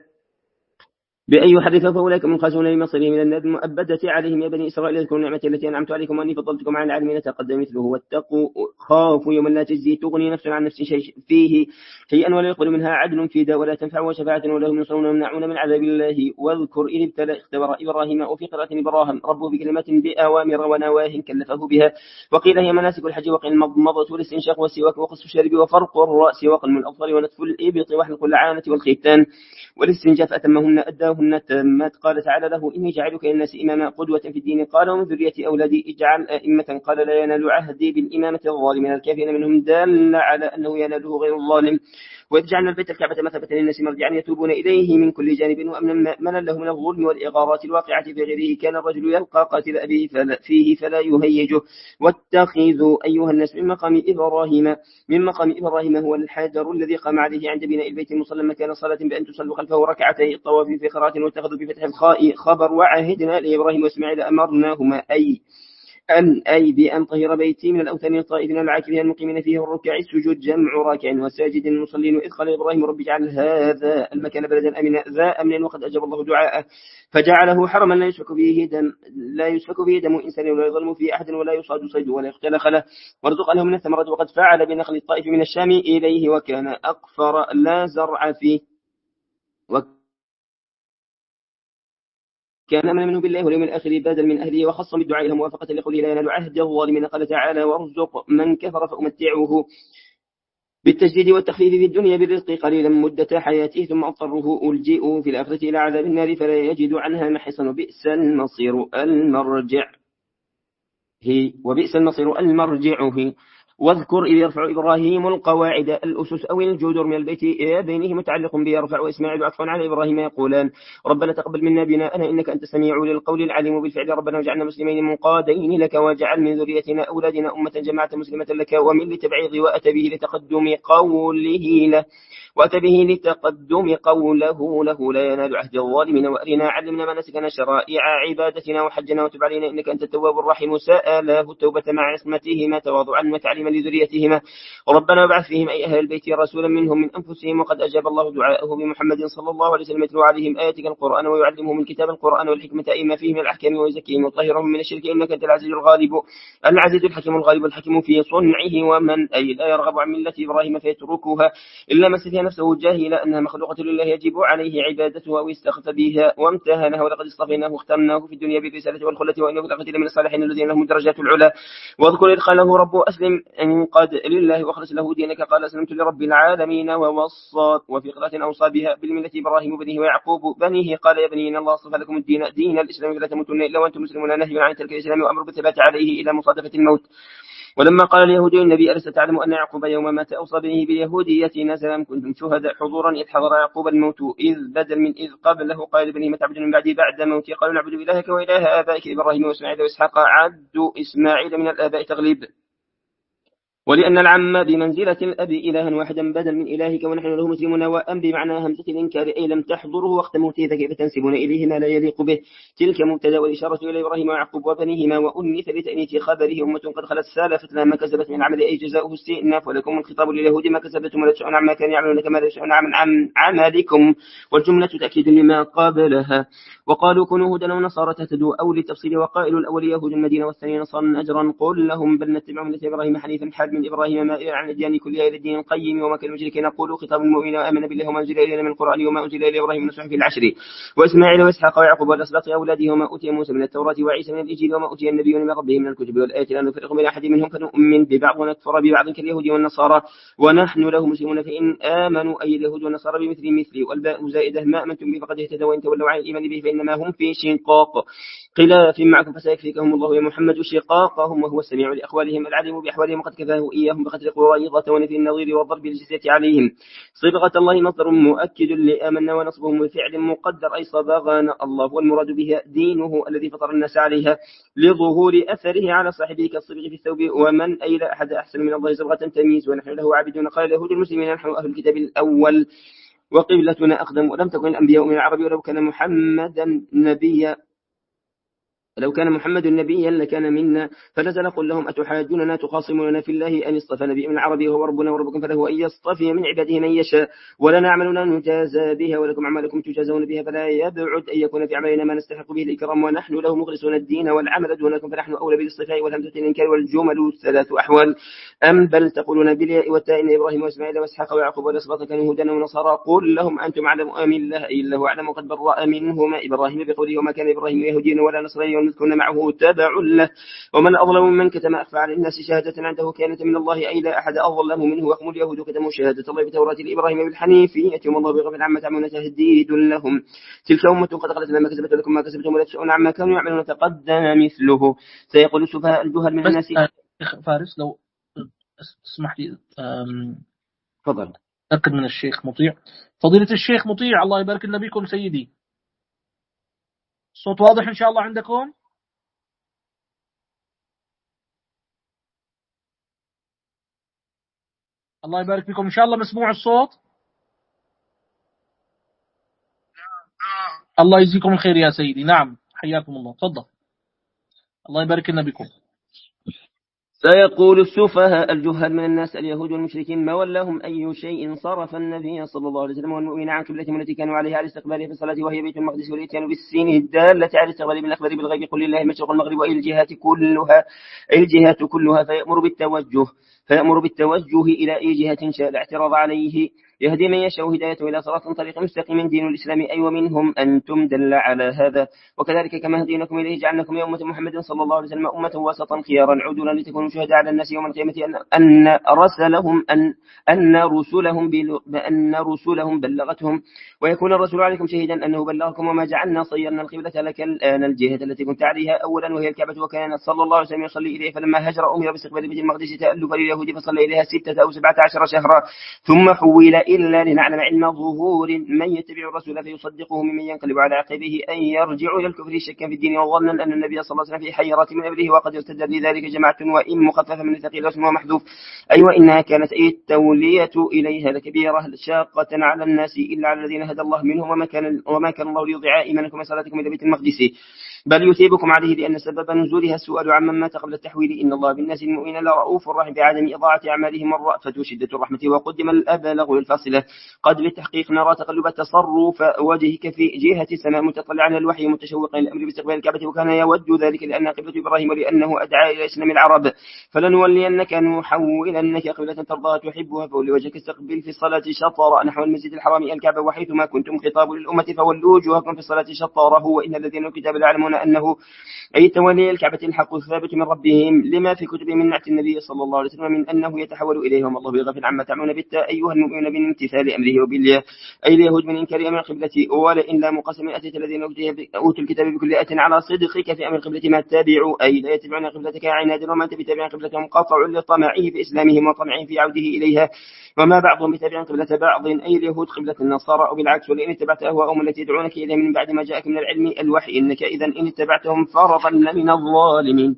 بأن يحرف فأولئك منقذون لمصيرهم إلى النار المؤبدة عليهم يا بني إسرائيل اذكروا نعمتي التي أنعمت عليكم وأني فضلتكم على العالمين تقدم مثله واتقوا خافوا يوما لا تجزي تغني نفس عن نفس شيء فيه شيئا ولا يقبل منها عدل فداء ولا تنفع وشفاعة ولا هم ينصرون ويمنعون من عذاب الله واذكر إذ ابتلى اختبر إبراهيم وفي قراءة إبراهيم ربه بكلمات بأوامر ونواه كلفه بها وقيل هي مناسك الحج وقيل المضمضة والاستنشاق والسواك وقص الشارب وفرق الرأس وقلم الأظفار ونتف الإبط وحلق العانة والختان والاستنجاف أتمهن أداهن تامات قال تعالى له إني جعلك للناس إماما قدوة في الدين قال ومن ذرية أولادي اجعل أئمة قال لا ينال عهدي بالإمامة الظالمين الكافرين منهم دال على أنه يناله غير الظالم وإذ جعلنا البيت الكعبة مثابة للناس مرجعا يتوبون إليه من كل جانب وأمنا مأمنا له من الظلم والإغارات الواقعة في غيره كان الرجل يلقى قاتل أبيه فلا فيه فلا يهيجه واتخذوا أيها الناس من مقام إبراهيم من مقام إبراهيم هو الحجر الذي قام عليه عند بناء البيت المصلى مكان صلاة بأن تصلوا خلفه ركعتي الطواف في قراءة واتخذوا بفتح الخاء خبر وعهدنا لإبراهيم وإسماعيل أمرناهما أي أن أي بأن طهر بيتي من الأوثان الطائفين العاكفين المقيمين فيه الركع السجود جمع راكع وساجد المصلين إذ قال إبراهيم رب اجعل هذا المكان بلدا أمنا ذا أمن وقد أجاب الله دعاءه فجعله حرما لا يسفك فيه دم لا يسفك فيه دم إنسان ولا يظلم فيه أحد ولا يصاد صيد ولا يقتل خله وارزق له من الثمرات وقد فعل بنخل الطائف من الشام إليه وكان أقفر لا زرع فيه كان من منه بالله واليوم الآخر بدل من أهله وخص بالدعاء له موافقة لقوله لا ينال عهد الظالمين قال تعالى وارزق من كفر فأمتعه بالتجديد والتخفيف في الدنيا بالرزق قليلا مدة حياته ثم أضطره ألجئه في الآخرة إلى عذاب النار فلا يجد عنها محصا وبئس المصير المرجع هي وبئس المصير المرجع هي واذكر إذ يرفع إبراهيم القواعد الأسس أو الجدر من البيت بينه متعلق بيرفع وإسماعيل عطفا على إبراهيم يقولان ربنا تقبل منا بناءنا إنك أنت سميع للقول العليم بالفعل ربنا وجعلنا مسلمين منقادين لك واجعل من ذريتنا أولادنا أمة جماعة مسلمة لك ومن لتبعيض وأتى به لتقدم قوله له وأتى به لتقدم قوله له لا ينال عهد الظالمين وأرنا علمنا مناسكنا شرائع عبادتنا وحجنا وتب علينا إنك أنت التواب الرحيم سأله التوبة مع عصمتهما تواضعا وتعليما لذريتهما ربنا وابعث فيهم أي أهل البيت رسولا منهم من أنفسهم وقد أجاب الله دعاءه بمحمد صلى الله عليه وسلم يتلو عليهم آياتك القرآن ويعلمهم الكتاب القرآن والحكمة أي فيه من الأحكام ويزكيهم ويطهرهم من الشرك إنك أنت العزيز الغالب العزيز الحكيم الغالب الحكيم في صنعه ومن أي لا يرغب عن ملة إبراهيم فيتركها إلا ما استثنى نفسه جاهلا أنها مخلوقة لله يجب عليه عبادتها ويستخف بها وامتهنها ولقد اصطفيناه واخترناه في الدنيا بالرسالة والخلة وإنه في الآخرة من الصالحين الذين لهم درجات العلا واذكر إذ قاله ربه أسلم إن قد لله واخلص له دينك قال أسلمت لرب العالمين ووصى وفي قراءة أوصى بها بالملة إبراهيم وبنيه ويعقوب بنيه قال يا بني إن الله اصطفى لكم الدين دين الإسلام فلا تموتن إلا وأنتم مسلمون نهي عن ترك الإسلام وأمر بالثبات عليه إلى مصادفة الموت ولما قال اليهود النبي ألست تعلم أن يعقوب يوم مات أوصى به باليهودية نزل أم كنتم شهداء حضورا إذ حضر يعقوب الموت إذ بدل من إذ قبله قال ابنه ما تعبدون من بعدي بعد موتي قالوا نعبد إلهك وإله آبائك إبراهيم وإسماعيل وإسحاق عد إسماعيل من الآباء تغليب ولأن العم بمنزلة الأب إلها واحدا بدل من إلهك ونحن له مسلمون وأم بمعنى همزة الإنكار أي لم تحضره وقت موته فكيف تنسبون إليه ما لا يليق به تلك مبتدا والإشارة إلى إبراهيم ويعقوب وبنيهما وأنث لتأنيث خبره أمة قد خلت سالفت لها ما كسبت من عمل أي جزاؤه استئناف ولكم الخطاب لليهود ما كسبتم ولا تسألون عما كان يعملون كما لا يسألون عن عملكم والجملة تأكيد لما قابلها وقالوا كونوا هدى ونصارى تهتدوا أو للتفصيل وقائل الأول يهود المدينة والثاني نصارى أجرا قل لهم بل نتبع ملة إبراهيم حنيفا الوهاب من إبراهيم ما عن الأديان كلها إلى الدين القيم وما كان المشركين يقولوا خطاب المؤمن وآمن بالله وما أنزل إلينا من القرآن وما أنزل إلى إبراهيم من الصحف العشر وإسماعيل وإسحاق ويعقوب والأسباط أولاده وما أوتي موسى من التوراة وعيسى من الإنجيل وما أوتي النبيون من ربهم من الكتب والآيات لا نفرق بين أحد منهم فنؤمن ببعض ونكفر ببعض كاليهود والنصارى ونحن له مسلمون فإن آمنوا أي اليهود والنصارى بمثل مثلي والباء زائدة ما آمنتم به فقد اهتدوا وإن تولوا عن الإيمان به فإنما هم في شقاق خلاف معكم فسيكفيكهم الله يا محمد شقاقهم وهو السميع لأقوالهم العليم بأحوالهم وقد كفاه إياهم بقتل قريظة ونفي النظير والضرب الجزية عليهم صبغة الله مصدر مؤكد لآمنا ونصبهم بفعل مقدر أي صبغنا الله والمراد بها دينه الذي فطر الناس عليها لظهور أثره على صاحبه كالصبغ في الثوب ومن أي لا أحد أحسن من الله صبغة تمييز ونحن له عابدون قال اليهود المسلمين نحن أهل الكتاب الأول وقبلتنا أقدم ولم تكن الأنبياء من العرب ولو كان محمدا نبيا لو كان محمد نبيا لكان منا فنزل قل لهم أتحاجوننا تخاصموننا في الله أن اصطفى نبي من العربي وهو ربنا وربكم فله أن يصطفي من عباده من يشاء ولنا أعمالنا نجازى بها ولكم أعمالكم تجازون بها فلا يبعد أن يكون في عملنا ما نستحق به الإكرام ونحن له مخلصون الدين والعمل دونكم فنحن أولى بالاصطفاء والهمزة الإنكار والجمل ثلاث أحوال أم بل تقولون بالياء والتاء إن إبراهيم وإسماعيل وإسحاق ويعقوب والأسباط كانوا هدى ونصارى قل لهم أنتم أعلم أم الله إلا هو أعلم وقد برأ منهما إبراهيم بقوله وما كان إبراهيم يهوديا ولا نصرانيا ونذكرنا معه تبع له ومن أظلم من كتم أخفى على الناس شهادة عنده كانت من الله أي لا أحد أظلم منه وهم اليهود كتموا شهادة الله بتوراة لإبراهيم بالحنيفية وما الله بغفل عما تعملون تهديد لهم تلك أمة قد خلت ما كسبت ولكم ما كسبتم ولا تسألون عما كانوا يعملون تقدم مثله سيقول السفهاء الجهل من الناس. فارس لو تسمح لي تفضل. أتأكد من الشيخ مطيع. فضيلة الشيخ مطيع الله يبارك لنا بكم سيدي. الصوت واضح إن شاء الله عندكم؟ الله يبارك فيكم إن شاء الله مسموع الصوت. الله يجزيكم الخير يا سيدي. نعم حياكم الله تفضل. الله يبارك لنا بكم. سيقول السفهاء الجهال من الناس اليهود والمشركين ما ولاهم أي شيء صرف النبي صلى الله عليه وسلم والمؤمنين عن قبلتهم التي كانوا عليها على استقباله في الصلاة وهي بيت المقدس والإتيان بالسين الدالة على استقبال من الأخبار بالغيب قل لله مشرق المغرب وأي الجهات كلها أي الجهات كلها فيأمر بالتوجه فيأمر بالتوجه إلى أي جهة شاء لا اعتراض عليه يهدي من يشاء هدايته إلى صراط طريق مستقيم دين الإسلام أي ومنهم أنتم دل على هذا وكذلك كما هديناكم إليه جعلناكم يا أمة محمد صلى الله عليه وسلم أمة وسطا خيارا عدولا لتكونوا شهداء على الناس يوم القيامة أن أن رسلهم أن أن رسلهم بأن رسلهم بلغتهم ويكون الرسول عليكم شهيدا أنه بلغكم وما جعلنا صيرنا القبلة لك الآن الجهة التي كنت عليها أولا وهي الكعبة وكان صلى الله عليه وسلم يصلي إليه فلما هجر أمر باستقبال بيت المقدس تألف لليهود فصلى إليها ستة أو سبعة عشر شهرا ثم حول إلا لنعلم علم ظهور من يتبع الرسول فيصدقه ممن ينقلب على عقبه أن يرجع إلى الكفر شكا في الدين وظنا أن النبي صلى الله عليه وسلم في حيرة من أمره وقد ارتد لذلك جماعة وإن مخففة من ثقيل اسمه محذوف أي أيوة وإنها كانت أي التولية إليها لكبيرة شاقة على الناس إلا على الذين هدى الله منهم وما كان وما كان الله ليضيع إيمانكم وصلاتكم إلى بيت المقدس بل يثيبكم عليه لأن سبب نزولها السؤال عمن مات قبل التحويل إن الله بالناس المؤمنين لرؤوف رحيم بعدم إضاعة أعمالهم الرأفة وشدة الرحمة وقدم الأبلغ للفاصلة قد بالتحقيق نرى تقلب تصرف وجهك في جهة السماء متطلعا على الوحي متشوقا للأمر باستقبال الكعبة وكان يود ذلك لأن قبلة إبراهيم ولأنه أدعى إلى إسلام العرب فلنولينك نحولنك قبلة ترضاها تحبها فولي وجهك استقبل في الصلاة شطر نحو المسجد الحرام الكعبة وحيثما كنتم خطاب للأمة فولوا وجوهكم في الصلاة شطره وإن الذين الكتاب يعلمون أنه أي تولي الكعبة الحق الثابت من ربهم لما في كتب من نعت النبي صلى الله عليه وسلم من أنه يتحول إليهم الله بغفل عما تعملون بالتاء أيها المؤمنون من امتثال أمره وبالله أي اليهود من إنكار أمر قبلتي ولئن لا مقسم أتيت الذين أوتوا الكتاب بكل آية على صدقك في أمر قبلة ما تابعوا أي لا يتبعون قبلتك عناد وما أنت بتابع قبلتهم قطع لطمعه في إسلامهم وطمعه في عوده إليها وما بعضهم بتابع قبلة بعض أي اليهود قبلة النصارى أو بالعكس ولئن اتبعت أهواءهم التي يدعونك إليها من بعد ما جاءك من العلم الوحي إنك إذا إن اتبعتهم فرضا لمن الظالمين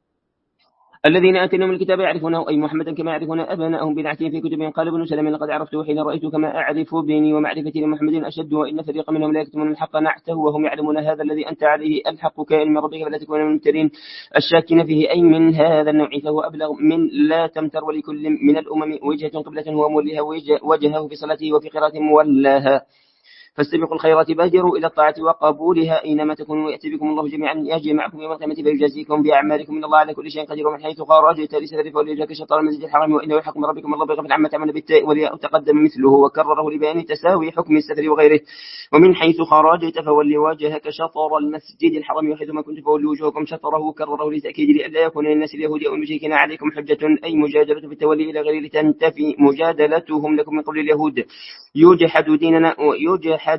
الذين آتيناهم الكتاب يعرفونه أي محمدا كما يعرفون أبناءهم بنعتهم في كتبهم قال ابن سلام لقد عرفته حين رأيت كما أعرف بيني ومعرفتي لمحمد أشد وإن فريقا منهم لا يكتمون الحق نعته وهم يعلمون هذا الذي أنت عليه الحق كائن من ربك فلا تكون من الممترين الشاكين فيه أي من هذا النوع فهو أبلغ من لا تمتر ولكل من الأمم وجهة قبلة هو موليها وجهه في صلاته وفي قراءته مولاها فاستبقوا الخيرات بادروا إلى الطاعة وقبولها أينما تكونوا يأتي بكم الله جميعا يجي معكم يوم القيامة فيجازيكم بأعمالكم إن الله على كل شيء قدير. ومن حيث خرجت لسفر فوليجاك شطر المسجد الحرام وإنه الحق من ربكم الله بغفل عما تعمل بالتاء والياء تقدم مثله وكرره لبيان تساوي حكم السفر وغيره. ومن حيث خرجت فولي وجهك شطر المسجد الحرام وحيثما كنت فولوا وجوهكم شطره وكرره لتأكيد لئلا يكون للناس اليهود أو المشركين عليكم حجة أي مجادلة في التولي إلى غير لتنتفي مجادلتهم لكم من قبل اليهود. يجحد ديننا ويجحد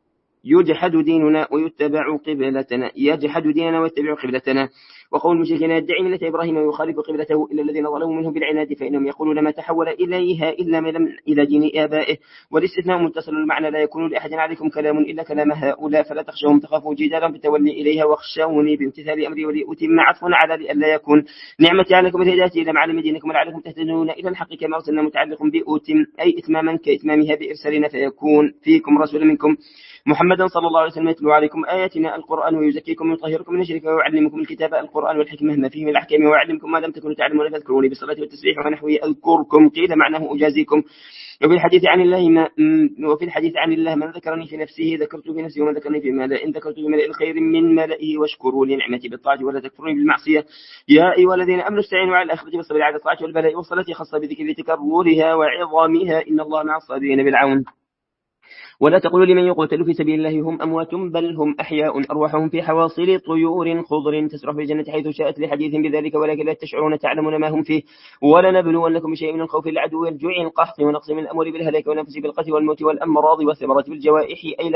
يجحد ديننا ويتبع قبلتنا يجحد ديننا ويتبع قبلتنا. وقول المشركين يدعي ملة إبراهيم ويخالف قبلته إلا الذين ظلموا منهم بالعناد فإنهم يقولون ما تحول إليها إلا من إلى دين آبائه. والاستثناء متصل المعنى لا يكون لأحد عليكم كلام إلا كلام هؤلاء فلا تخشوهم تخافوا جدالا بالتولي إليها واخشوني بامتثال أمري ولأتم عطفا على لئلا يكون نعمتي عليكم الهداية إلى معالم دينكم لعلكم تهتدون إلى الحق كما أرسلنا متعلق بأتم أي إتماما كإتمامها بإرسالنا فيكون فيكم رسول منكم محمدا صلى الله عليه وسلم يتلو عليكم آياتنا القرآن ويزكيكم ويطهركم من الشرك ويعلمكم الكتاب القرآن والحكمة ما فيه من الأحكام ويعلمكم ما لم تكونوا تعلمون فاذكروني بالصلاة والتسبيح ونحوه أذكركم قيل معناه أجازيكم. وفي الحديث عن الله ما وفي الحديث عن الله من ذكرني في نفسه ذكرت في نفسي ومن ذكرني في ملأ إن ذكرت في ملأ الخير من ملئه واشكروا لنعمتي بالطاعة ولا تكفروني بالمعصية. يا أيها الذين آمنوا استعينوا على الآخرة والصبر على الطاعة والبلاء والصلاة خاصة بذكر تكررها وعظامها إن الله مع الصابرين بالعون. ولا تقولوا لمن يقتل في سبيل الله هم أموات بل هم أحياء أرواحهم في حواصل طيور خضر تسرح في الجنة حيث شاءت لحديث بذلك ولكن لا تشعرون تعلمون ما هم فيه. ولنبلونكم بشيء من الخوف العدو والجوع القحط ونقص من الأمور بالهلاك والنفس بالقتل والموت والأمراض والثمرات بالجوائح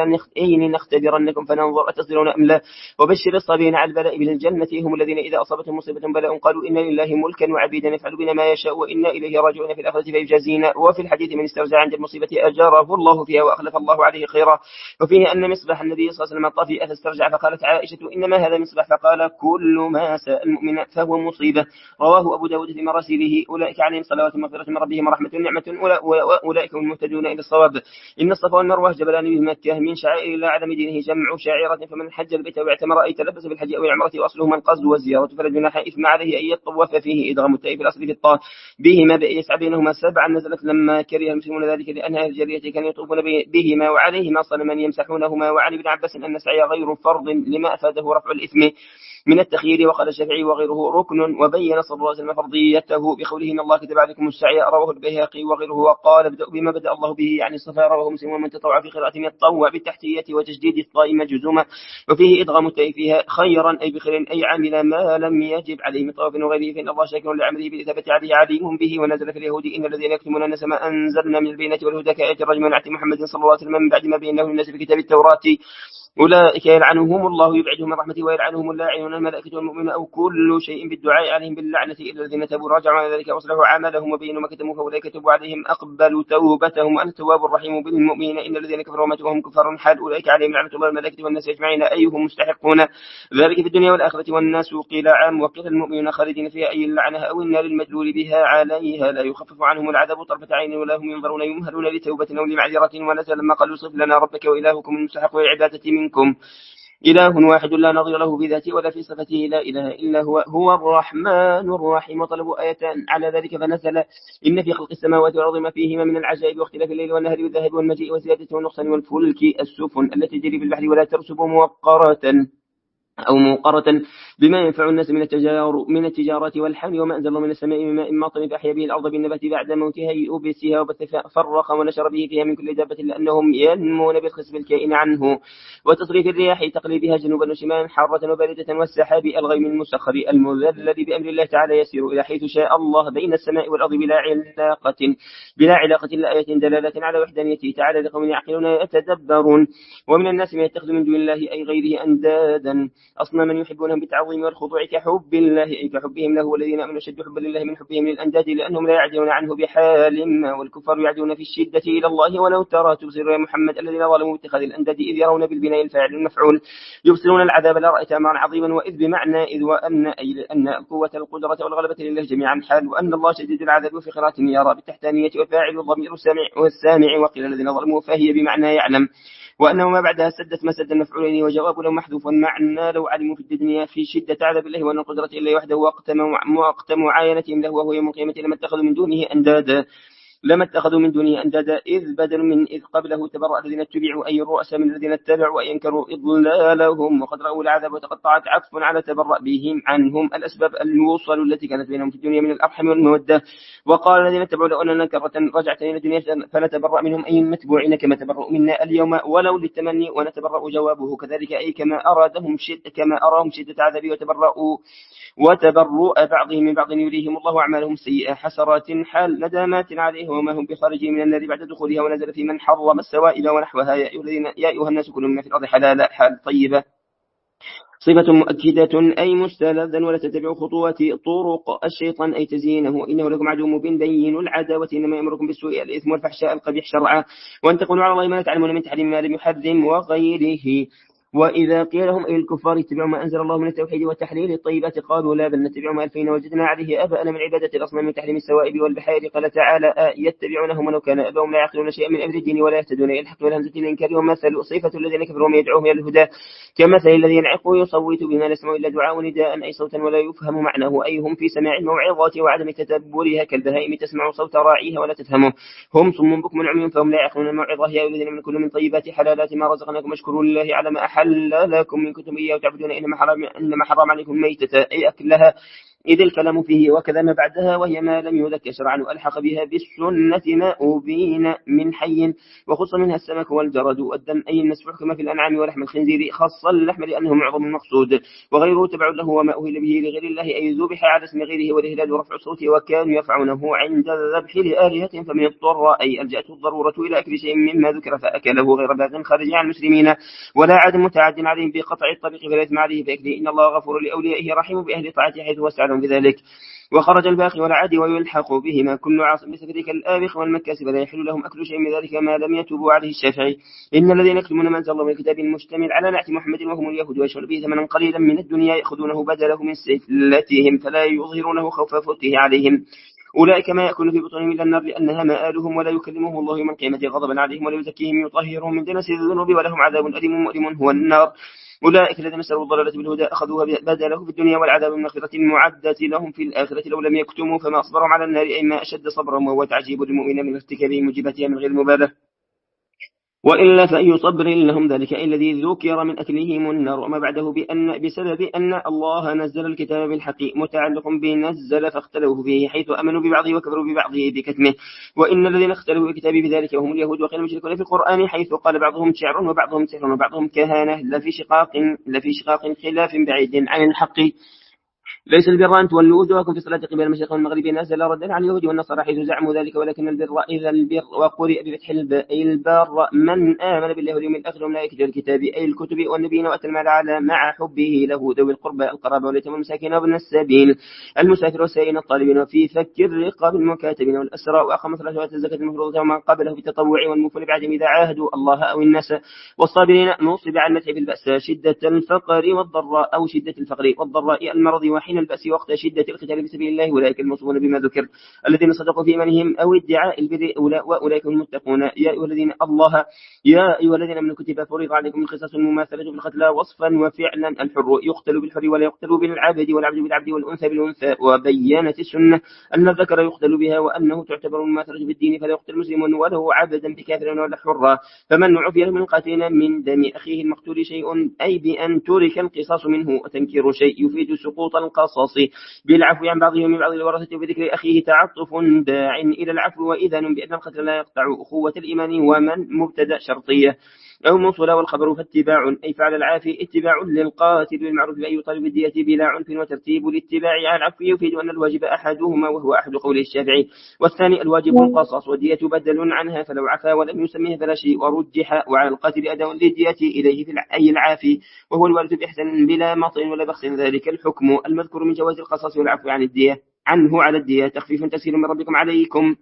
أي نختبرنكم فننظر أتصدرون أم لا. وبشر الصابرين على البلاء بالجنة هم الذين إذا أصابتهم مصيبة بلاء قالوا إن لله ملكا وعبيدا يفعل بنا ما يشاء وإنا إليه راجعون في الآخرة فيجازينا. وفي الحديث من استرجع عند المصيبة أجاره الله فيها وأخلف الله عليه خيرا. وفيه أن مصباح النبي صلى الله عليه وسلم طفئ فاسترجع فقالت عائشة إنما هذا مصباح فقال كل ما ساء المؤمن فهو مصيبة. رواه أبو داود في مراسله أولئك عليهم صلوات مغفرة من ربهم ورحمة ونعمة وأولئك هم المهتدون إلى الصواب. إن الصفا والمروة جبلان بمكة من شعائر الله عدم دينه جمع شاعرة فمن حج البيت واعتمر أي تلبس بالحج أو العمرة وأصلهما القصد والزيارة فلا جناح إثم عليه أن يطوف فيه إدغام التاء في الأصل في الطاء بهما بأن يسعى بينهما سبعا نزلت لما كره المسلمون ذلك لأنها الجارية كانوا يطوفون بهما وعليهما صنما يمسحونهما. وعن ابن عباس أن السعي غير فرض لما أفاده رفع الإثم من التخيير وقال الشافعي وغيره ركن. وبين صلى الله عليه وسلم فرضيته بقوله إن الله كتب عليكم السعي رواه البيهقي وغيره وقال ابدأوا بما بدأ الله به يعني الصفا رواه مسلم ومن تطوع في قراءة يتطوع بالتحتية وتجديد الطاء مجزومة وفيه إدغام التاء فيها خيرا أي بخير أي عامل ما لم يجب عليه من طواف وغيره فإن الله شاكر لعمله بالإثابة عليه عليم به. ونزل في اليهود إن الذين يكتمون الناس ما أنزلنا من البينات والهدى كآية الرجم ونعت محمد صلى الله عليه وسلم من بعد ما بينه للناس في كتاب التوراة أولئك يلعنهم الله يبعدهم من رحمته ويلعنهم اللاعنون الملائكة والمؤمنون أو كل شيء بالدعاء عليهم باللعنة إلا الذين تابوا رجعوا على ذلك وأصلحوا عملهم وبينوا ما كتموا فأولئك تبوا عليهم أقبلوا توبتهم وأنا التواب الرحيم بالمؤمنين. إن الذين كفروا ماتوا وهم كفار حال أولئك عليهم لعنة الله الملائكة والناس أجمعين أيهم مستحقون ذلك في الدنيا والآخرة. والناس قيل عام وقيل المؤمنون خالدين فيها أي اللعنة أو النار المدلول بها عليها لا يخفف عنهم العذاب طرفة عين ولا هم ينظرون يمهلون لتوبة أو لمعذرة. ونزل لما قالوا صف لنا ربك وإلهكم المستحق العبادة منكم إله واحد لا نظير له بذاته ولا في صفته لا إله إلا هو هو الرحمن الرحيم. وطلبوا آية على ذلك فنزل إن في خلق السماوات والأرض ما فيهما من العجائب واختلاف الليل والنهار والذهب والمجيء وزيادة والنقصان والفلك السفن التي تجري في البحر ولا ترسب موقرة أو موقرة بما ينفع الناس من التجار من التجارة والحمل وما أنزل من السماء من ماء ماطر فأحيا به الأرض بالنبات بعد موتها يؤبسها وفرق ونشر به فيها من كل دابة لأنهم ينمون بالخسف الكائن عنه. وتصريف الرياح تقليبها جنوبا وشمالا حارة وباردة والسحاب الغيم المسخر المذلل بأمر الله تعالى يسير إلى حيث شاء الله بين السماء والأرض بلا علاقة بلا علاقة لآية دلالة على وحدانيته تعالى لقوم يعقلون يتدبرون. ومن الناس من يتخذ من دون الله أي غيره أندادا أصناما يحبونهم بالتعظيم والخضوع كحب الله أي كحبهم له والذين آمنوا أشد حبا لله من حبهم للأنداد لأنهم لا يعدلون عنه بحال ما والكفار يعدون في الشدة إلى الله ولو ترى تبصر يا محمد الذين ظلموا باتخاذ الأنداد إذ يرون بالبناء الفاعل المفعول يبصرون العذاب لا رأيت أمرا عظيما وإذ بمعنى إذ وأن أي لأن قوة القدرة والغلبة لله جميعا حال وأن الله شديد العذاب وفي قراءة يرى بالتحتانية والفاعل والضمير السامع والسامع وقيل الذين ظلموا فهي بمعنى يعلم وأنه ما بعدها سدت مسد المفعولين وجواب له محذوف معنى لو علموا في الدنيا في شدة عذاب الله وأن القدرة إلا وحده وقت معاينتهم له وهو يوم القيامة لما اتخذوا من دونه أندادا لما اتخذوا من دونه أندادا إذ بدل من إذ قبله تبرأ الذين اتبعوا أي الرؤساء من الذين اتبعوا وينكروا إضلالهم وقد رأوا العذاب وتقطعت عطف على تبرأ بهم عنهم الأسباب الوصل التي كانت بينهم في الدنيا من الأرحم والمودة. وقال الذين اتبعوا لو أننا كرة رجعت إلى الدنيا فنتبرأ منهم أي المتبوعين كما تبرأوا منا اليوم ولو للتمني ونتبرأ جوابه كذلك أي كما أرادهم شد كما أراهم شدة عذابي وتبرأوا وتبرؤ بعضهم من بعض يريهم الله أعمالهم سيئة حسرات حال ندامات عليه وما هم بخارجين من النار بعد دخولها. ونزل في من حرم السوائل ونحوها يا أيها الناس كلوا مما في الأرض حلالا حال طيبة صفة مؤكدة أي مستلذا ولا تتبعوا خطوات طرق الشيطان أي تزيينه إنه لكم عدو مبين بين العداوة إنما يأمركم بالسوء الإثم والفحشاء القبيح شرعا وأن تقولوا على الله ما لا تعلمون من تحريم ما لم يحرم وغيره. وإذا قيل لهم أي الكفار اتبعوا ما أنزل الله من التوحيد والتحليل الطيبات قالوا لا بل نتبع ما ألفين وجدنا عليه آباءنا من عبادة الأصنام من تحريم السوائب والبحائر. قال تعالى آه يتبعونهم ولو كان آباؤهم لا يعقلون شيئا من أمر الدين ولا يهتدون إلى الحق والهمزة الإنكار ومثل صفة الذين كفروا من يدعوهم إلى الهدى كمثل الذي ينعق ويصوت بما لا يسمع إلا دعاء نداء أي صوتا ولا يفهم معناه أي هم في سماع الموعظات وعدم تدبرها كالبهائم تسمع صوت راعيها ولا تفهمه هم صم بكم عمي فهم لا يعقلون الموعظة يا أيها الذين من كل من طيبات حلالات ما رزقناكم اشكروا لله على ما أحل لكم من كتب إياه وتعبدون إنما حرم, إنما حرم عليكم ميتة أي أكلها إذ الكلام فيه وكذا ما بعدها وهي ما لم يذكر شرعا وألحق بها بالسنة ما أبين من حي وخص منها السمك والجرد والدم أي النسفح كما في الأنعام ولحم الخنزير خاص اللحم لأنه معظم المقصود وغيره تبع له وما أهل به لغير الله أي ذبح على اسم غيره والإهلال ورفع الصوت وكانوا يفعونه عند الذبح لآلهتهم فمن اضطر أي ألجأته الضرورة إلى أكل شيء مما ذكر فأكله غير باغ خارج عن المسلمين ولا عاد متعد عليهم بقطع الطريق فلا إثم عليه فأكله إن الله غفور لأوليائه رحيم بأهل طاعته حيث وسع بذلك. وخرج الباقي والعادي ويلحق بهما كل عاصم بسفرك الآبخ والمكاسب لا يحل لهم أكل شيء من ذلك ما لم يتوبوا عليه الشافعي. إن الذين يكتمون ما أنزل الله من الكتاب المشتمل على نعت محمد وهم اليهود ويشعر به ثمنا قليلا من الدنيا يأخذونه بدله من سفلتهم فلا يظهرونه خوف فوته عليهم أولئك ما يأكل في بطونهم إلا النار لأنها مآلهم ولا يكلمهم الله يوم القيامة غضبا عليهم ولا يزكيهم يطهرهم من دنس الذنوب ولهم عذاب أليم مؤلم هو النار. أولئك الذين سروا الضلالة بالهدى أخذوها بدله في الدنيا والعذاب من مغفرة معدة لهم في الآخرة لو لم يكتموا فما أصبرهم على النار أي ما أشد صبرهم وهو تعجيب للمؤمنين من ارتكاب موجباتها من غير مبالغة وإلا فأي صبر لهم ذلك أي الذي ذكر من أكلهم النار وما بعده بأن بسبب أن الله نزل الكتاب بالحق متعلق بنزل فاختلفوا فيه حيث أمنوا ببعضه وكفروا ببعضه بكتمه. وإن الذين اختلفوا بالكتاب بذلك وهم اليهود وقيل المشركون في القرآن حيث قال بعضهم شعر وبعضهم سحر وبعضهم كهانة لفي شقاق لفي شقاق خلاف بعيد عن الحق. ليس البر أن تولوا وجوهكم في صلاة قبل المشرق والمغرب نزل ردا عن اليهود والنصارى حيث زعموا ذلك ولكن البر إذا البر وقرئ بفتح الباء البر من آمن بالله واليوم الآخر وملائكته الكتاب أي الكتب والنبيين وأتى المال على مع حبه له ذوي القربى القرابة واليتامى والمساكين وابن السبيل المسافر والسائلين الطالبين وفي فك الرقاب المكاتبين والأسرى وأقام صلاة الزكاة المفروضة ومن قبله بالتطوع والمفل بعدم إذا عاهدوا الله أو الناس والصابرين نصب على المدح في البأس شدة الفقر والضراء أو شدة الفقر والضراء المرض وحين البأس وقت شدة القتال في سبيل الله أولئك الموصوفون بما ذكر الذين صدقوا في إيمانهم أو ادعاء البر وأولئك هم المتقون. يا أيها الذين الله يا أيها الذين آمنوا كتب فرض عليكم القصاص المماثلة بالقتلى وصفا وفعلا الحر يقتل بالحر ولا يقتل بالعبد والعبد بالعبد والأنثى بالأنثى وبينت السنة أن الذكر يقتل بها وأنه تعتبر المماثلة بالدين فلا يقتل مسلم وله عبدا بكافر ولا حرا فمن عفي من قاتل من دم أخيه المقتول شيء أي بأن ترك القصاص منه وتنكير شيء يفيد سقوط القصاص بالعفو عن بعضهم من بعض الورثة وبذكر أخيه تعطف داع إلى العفو وإذن بأن القتل لا يقطع أخوة الإيمان ومن مبتدأ شرطية أو موصولة والخبر فاتباع أي فعل العافي اتباع للقاتل بالمعروف بأن يطالب الدية بلا عنف وترتيب الاتباع على العفو يفيد أن الواجب أحدهما وهو أحد قول الشافعي والثاني الواجب القصاص والدية بدل عنها فلو عفا ولم يسميه فلا شيء ورجح وعلى القاتل أداء للدية إليه في أي العافي وهو الوارث بإحسان بلا مطئ ولا بخس ذلك الحكم المذكور من جواز القصاص والعفو عن الدية عنه على الدية تخفيف تسهيل من ربكم عليكم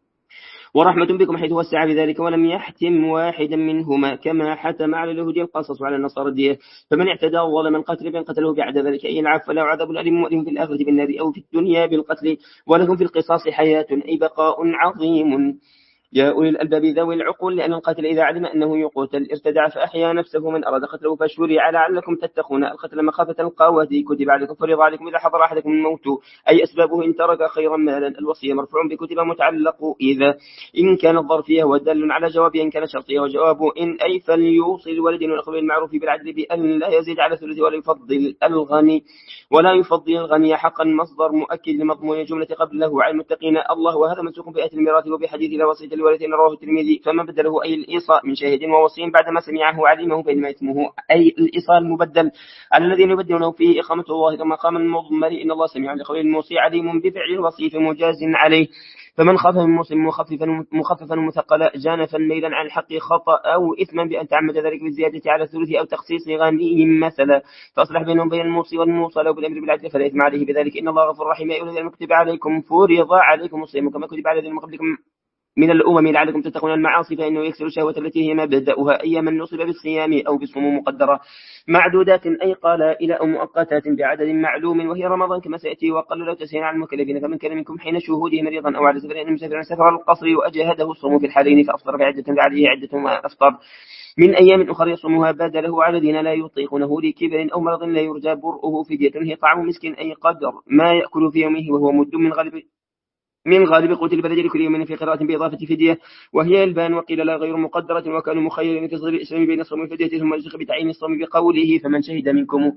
ورحمة بكم حيث وسع بذلك ولم يحتم واحدا منهما كما حتم على اليهود القصص وعلى النصارى الدية فمن اعتدى ظلم القتل بين قتله بعد ذلك أي العفو فله عذاب أليم مؤلم في الآخرة بالنار أو في الدنيا بالقتل ولكم في القصاص حياة أي بقاء عظيم يا أولي الألباب ذوي العقول، لأن القاتل إذا علم أنه يقتل ارتدع فأحيا نفسه، من أراد قتله فشرع لعلكم تتقون القتل مخافة القوة، كتب عليكم فرض عليكم إذا حضر أحدكم الموت أي أسبابه إن ترك خيرا مالا. الوصية مرفوع بكتب متعلق إذا، إن كان ظرفية ودل على جوابه، إن كان شرطية وجوابه إن أي، فليوصي الولد والأخ بالمعروف بالعدل بأن لا يزيد على ثلث ولا يفضل الغني ولا يفضل الغني حقا، مصدر مؤكد لمضمون الجملة قبله على المتقين الله، وهذا منسوخ بآية الميراث وبحديث لا وصية للوارثين رواه الترمذي، فمن بدله أي الإيصاء من شاهد ووصي بعدما سمعه علمه فإنما اسمه أي الإيصال المبدل على الذين يبدلونه فيه إقامة الله كما قام المضمر إن الله سميع لقول الموصي عليم بفعل الوصي فمجاز عليه، فمن خاف من مسلم مخففا مخففا مثقلا جانفا ميلا عن الحق خطأ أو إثما بأن تعمد ذلك بالزيادة على الثلث أو تخصيص غني مثلا، فأصلح بينهم بين الموصي والموصى لو بالأمر بالعدل فلا إثم عليه بذلك إن الله غفور رحيم. يا أيها الذين كتب عليكم فرض عليكم الصيام كما كتب على الذين من قبلكم من الأمم لعلكم تتقون المعاصي، فإنه يكسر الشهوة التي هي مبدأها أياما نصب بالصيام أو بالصوم مقدرة معدودات أي قال إلى أو مؤقتات بعدد معلوم وهي رمضان كما سيأتي، وقال لو تسهل عن المكلفين فمن كان منكم حين شهوده مريضا أو على سفر إن مسافر سفر القصر وأجهده الصوم في الحالين فأفطر بعدة عليه عدة وأفطر من أيام أخرى يصومها بدله على الذين لا يطيقونه لكبر أو مرض لا يرجى برؤه فدية هي طعام مسكين أي قدر ما يأكل في يومه وهو مد من غالب من غالب قوت البلد لكل يوم في قراءة بإضافة فدية وهي البان، وقيل لا غير مقدرة، وكانوا مخيرين في صدر الإسلام بين الصوم والفدية ثم يزخ بتعيين الصوم بقوله فمن شهد منكم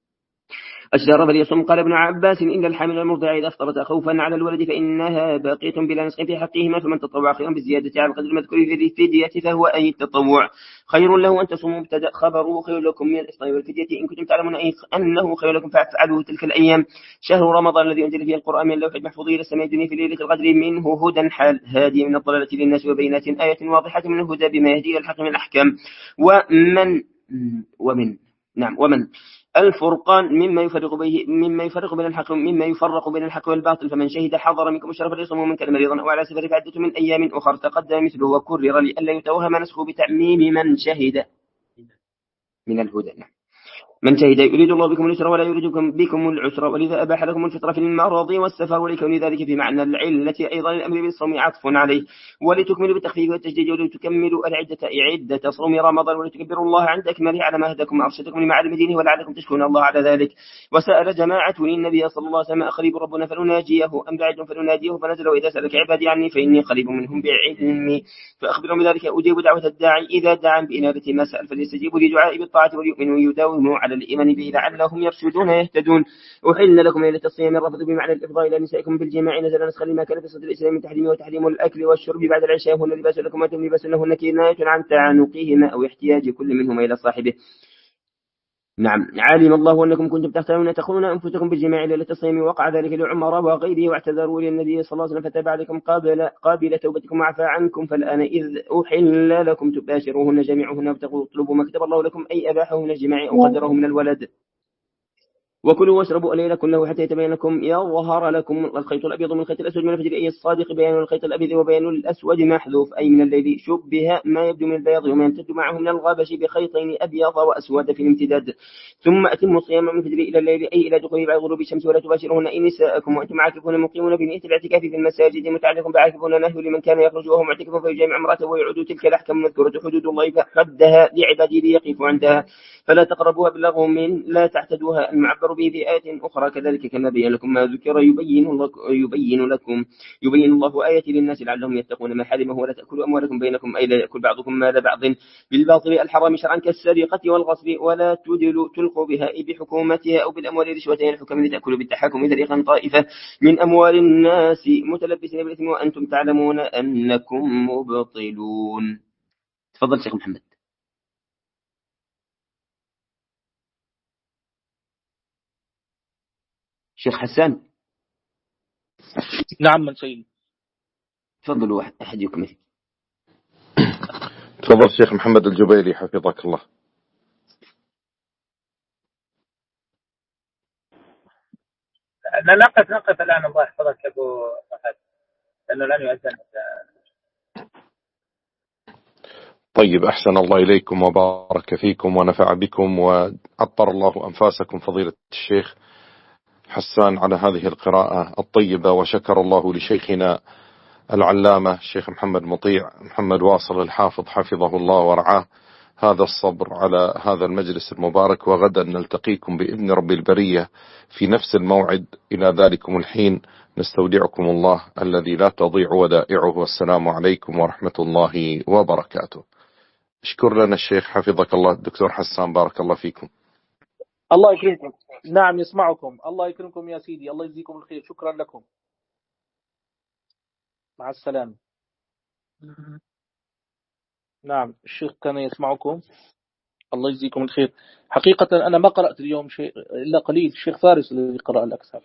الشهر فليصم. قال ابن عباس إن الحامل والمرضع إذا أفطرت خوفا على الولد فإنها باقية بلا نسخ في حقهما، فمن تطوع خيرا بالزيادة على القدر المذكور في الفدية فهو أي التطوع خير له أن تصوموا مبتدأ خبره خير لكم من الإفطار والفدية إن كنتم تعلمون أنه خير لكم فافعلوا تلك الأيام شهر رمضان الذي أنزل فيه القرآن من اللوح المحفوظ إلى السماء الدنيا في ليلة القدر منه هدى حال هادي من الضلالة للناس وبينات آية واضحة من الهدى بما يهدي إلى الحق من الأحكام ومن ومن نعم ومن الفرقان مما يفرق به مما يفرق بين الحق مما يفرق بين الحق والباطل، فمن شهد حضر منكم الشهر فليصوم من كان مريضا أو على سفر فعدة من أيام أخر تقدم مثله وكرر لئلا يتوهم نسخه بتعميم من شهد من الهدى. من شهد يريد الله بكم اليسر ولا يريد بكم العسر ولذا أباح لكم الفطر في المرض والسفر ولكون ذلك في معنى العلة أيضا الأمر بالصوم عطف عليه ولتكملوا بالتخفيف والتجديد ولتكملوا العدة عدة صوم رمضان ولتكبروا الله عند أكمله على ما هداكم وأرشدكم لمعالم دينه ولعلكم تشكرون الله على ذلك. وسأل جماعة النبي صلى الله عليه وسلم أقريب ربنا فلناجيه أم بعيد فلناديه فنزل وإذا سألك عبادي عني فإني قريب منهم بعلمي فأخبرهم بذلك أجيب دعوة الداعي إذا دعا بإنابة ما سأل فليستجيبوا لدعائي بالطاعة وليؤمنوا ويداوموا على الإيمان به لعلهم يرشدون يهتدون. أحل لكم ليلة الصيام الرفث بمعنى الإفضاء إلى نسائكم بالجماع نزل نسخ لما كان في صدر الإسلام من تحريمه وتحريم الأكل والشرب بعد العشاء هن لباس لكم وأنتم لباس لهن كناية عن تعانقهما أو احتياج كل منهما إلى صاحبه. نعم علم الله أنكم كنتم تختارون تخونون أنفسكم بالجماع ليلة الصيام وقع ذلك لعمر وغيره واعتذروا للنبي صلى الله عليه وسلم فتاب عليكم قابل قابل توبتكم وعفى عنكم فالآن إذ أحل لكم تباشروهن جميعهن وابتغوا اطلبوا ما كتب الله لكم أي أباحهن الجماع أو قدره من الولد وكلوا واشربوا الليل كله حتى يتبين لكم يظهر لكم الخيط الأبيض من الخيط الأسود من الفجر أي الصادق بيان الخيط الأبيض وبيان الأسود محذوف أي من الليل شبه ما يبدو من البياض وما يمتد معه من الغبش بخيطين أبيض وأسود في الامتداد. ثم أتموا الصيام من الفجر إلى الليل أي إلى دخول بعد غروب الشمس ولا تباشرون أي نساءكم وأنتم عاكفون مقيمون بنية الاعتكاف في المساجد متعلق بعاكفون نهي لمن كان يخرج وهو معتكف فيجامع امرأته ويعود تلك الأحكام المذكورة حدود الله فحدها لعباده ليقفوا عندها فلا تقربوها باللغو من لا تعتدوها المعبر به بآية أخرى كذلك كما بين لكم ما ذكر يبين لكم يبين لكم يبين الله آية للناس لعلهم يتقون ما حرمه ولا تأكلوا أموالكم بينكم أي لا يأكل بعضكم مال بعض بالباطل الحرام شرعا كالسرقة والغصب ولا تدلوا تلقوا بها بحكومتها أو بالأموال رشوتين الحكم لتأكلوا بالتحاكم فريقا طائفة من أموال الناس متلبسين بالإثم وأنتم تعلمون أنكم مبطلون. تفضل شيخ محمد. شيخ حسان. نعم من سيدي. تفضلوا أحد يكمل. تفضل شيخ محمد الجبيلي حفظك الله. نقف نقف الآن الله يحفظك أبو فهد لأنه لن يؤذن. طيب أحسن الله إليكم وبارك فيكم ونفع بكم وعطر الله أنفاسكم فضيلة الشيخ حسان على هذه القراءة الطيبة، وشكر الله لشيخنا العلامة الشيخ محمد مطيع محمد واصل الحافظ حفظه الله ورعاه هذا الصبر على هذا المجلس المبارك، وغدا نلتقيكم بإذن رب البرية في نفس الموعد. إلى ذلكم الحين نستودعكم الله الذي لا تضيع ودائعه، والسلام عليكم ورحمة الله وبركاته. اشكر لنا الشيخ حفظك الله الدكتور حسان، بارك الله فيكم. الله يكرمكم. نعم يسمعكم. الله يكرمكم يا سيدي، الله يجزيكم الخير، شكرا لكم، مع السلامة. نعم الشيخ كان يسمعكم، الله يجزيكم الخير. حقيقة أنا ما قرأت اليوم شيء إلا قليل، الشيخ فارس الذي قرأ الأكثر.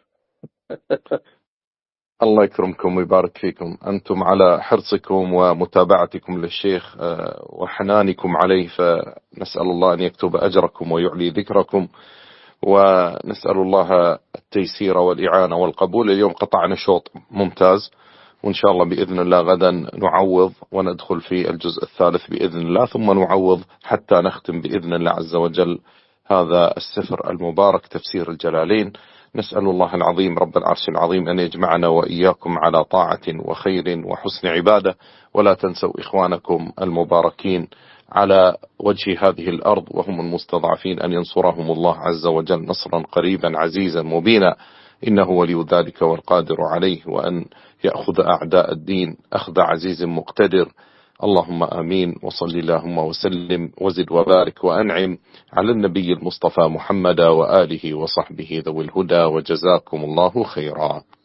الله يكرمكم ويبارك فيكم، أنتم على حرصكم ومتابعتكم للشيخ وحنانكم عليه، فنسأل الله أن يكتب أجركم ويعلي ذكركم، ونسأل الله التيسير والإعانة والقبول. اليوم قطعنا شوط ممتاز، وإن شاء الله بإذن الله غدا نعوض وندخل في الجزء الثالث بإذن الله، ثم نعوض حتى نختم بإذن الله عز وجل هذا السفر المبارك تفسير الجلالين. نسأل الله العظيم رب العرش العظيم أن يجمعنا وإياكم على طاعة وخير وحسن عبادة. ولا تنسوا إخوانكم المباركين على وجه هذه الأرض وهم المستضعفين أن ينصرهم الله عز وجل نصرا قريبا عزيزا مبينا، إنه ولي ذلك والقادر عليه، وأن يأخذ أعداء الدين أخذ عزيز مقتدر. اللهم آمين. وصل اللهم وسلم وزد وبارك وأنعم على النبي المصطفى محمد وآله وصحبه ذوي الهدى، وجزاكم الله خيرا.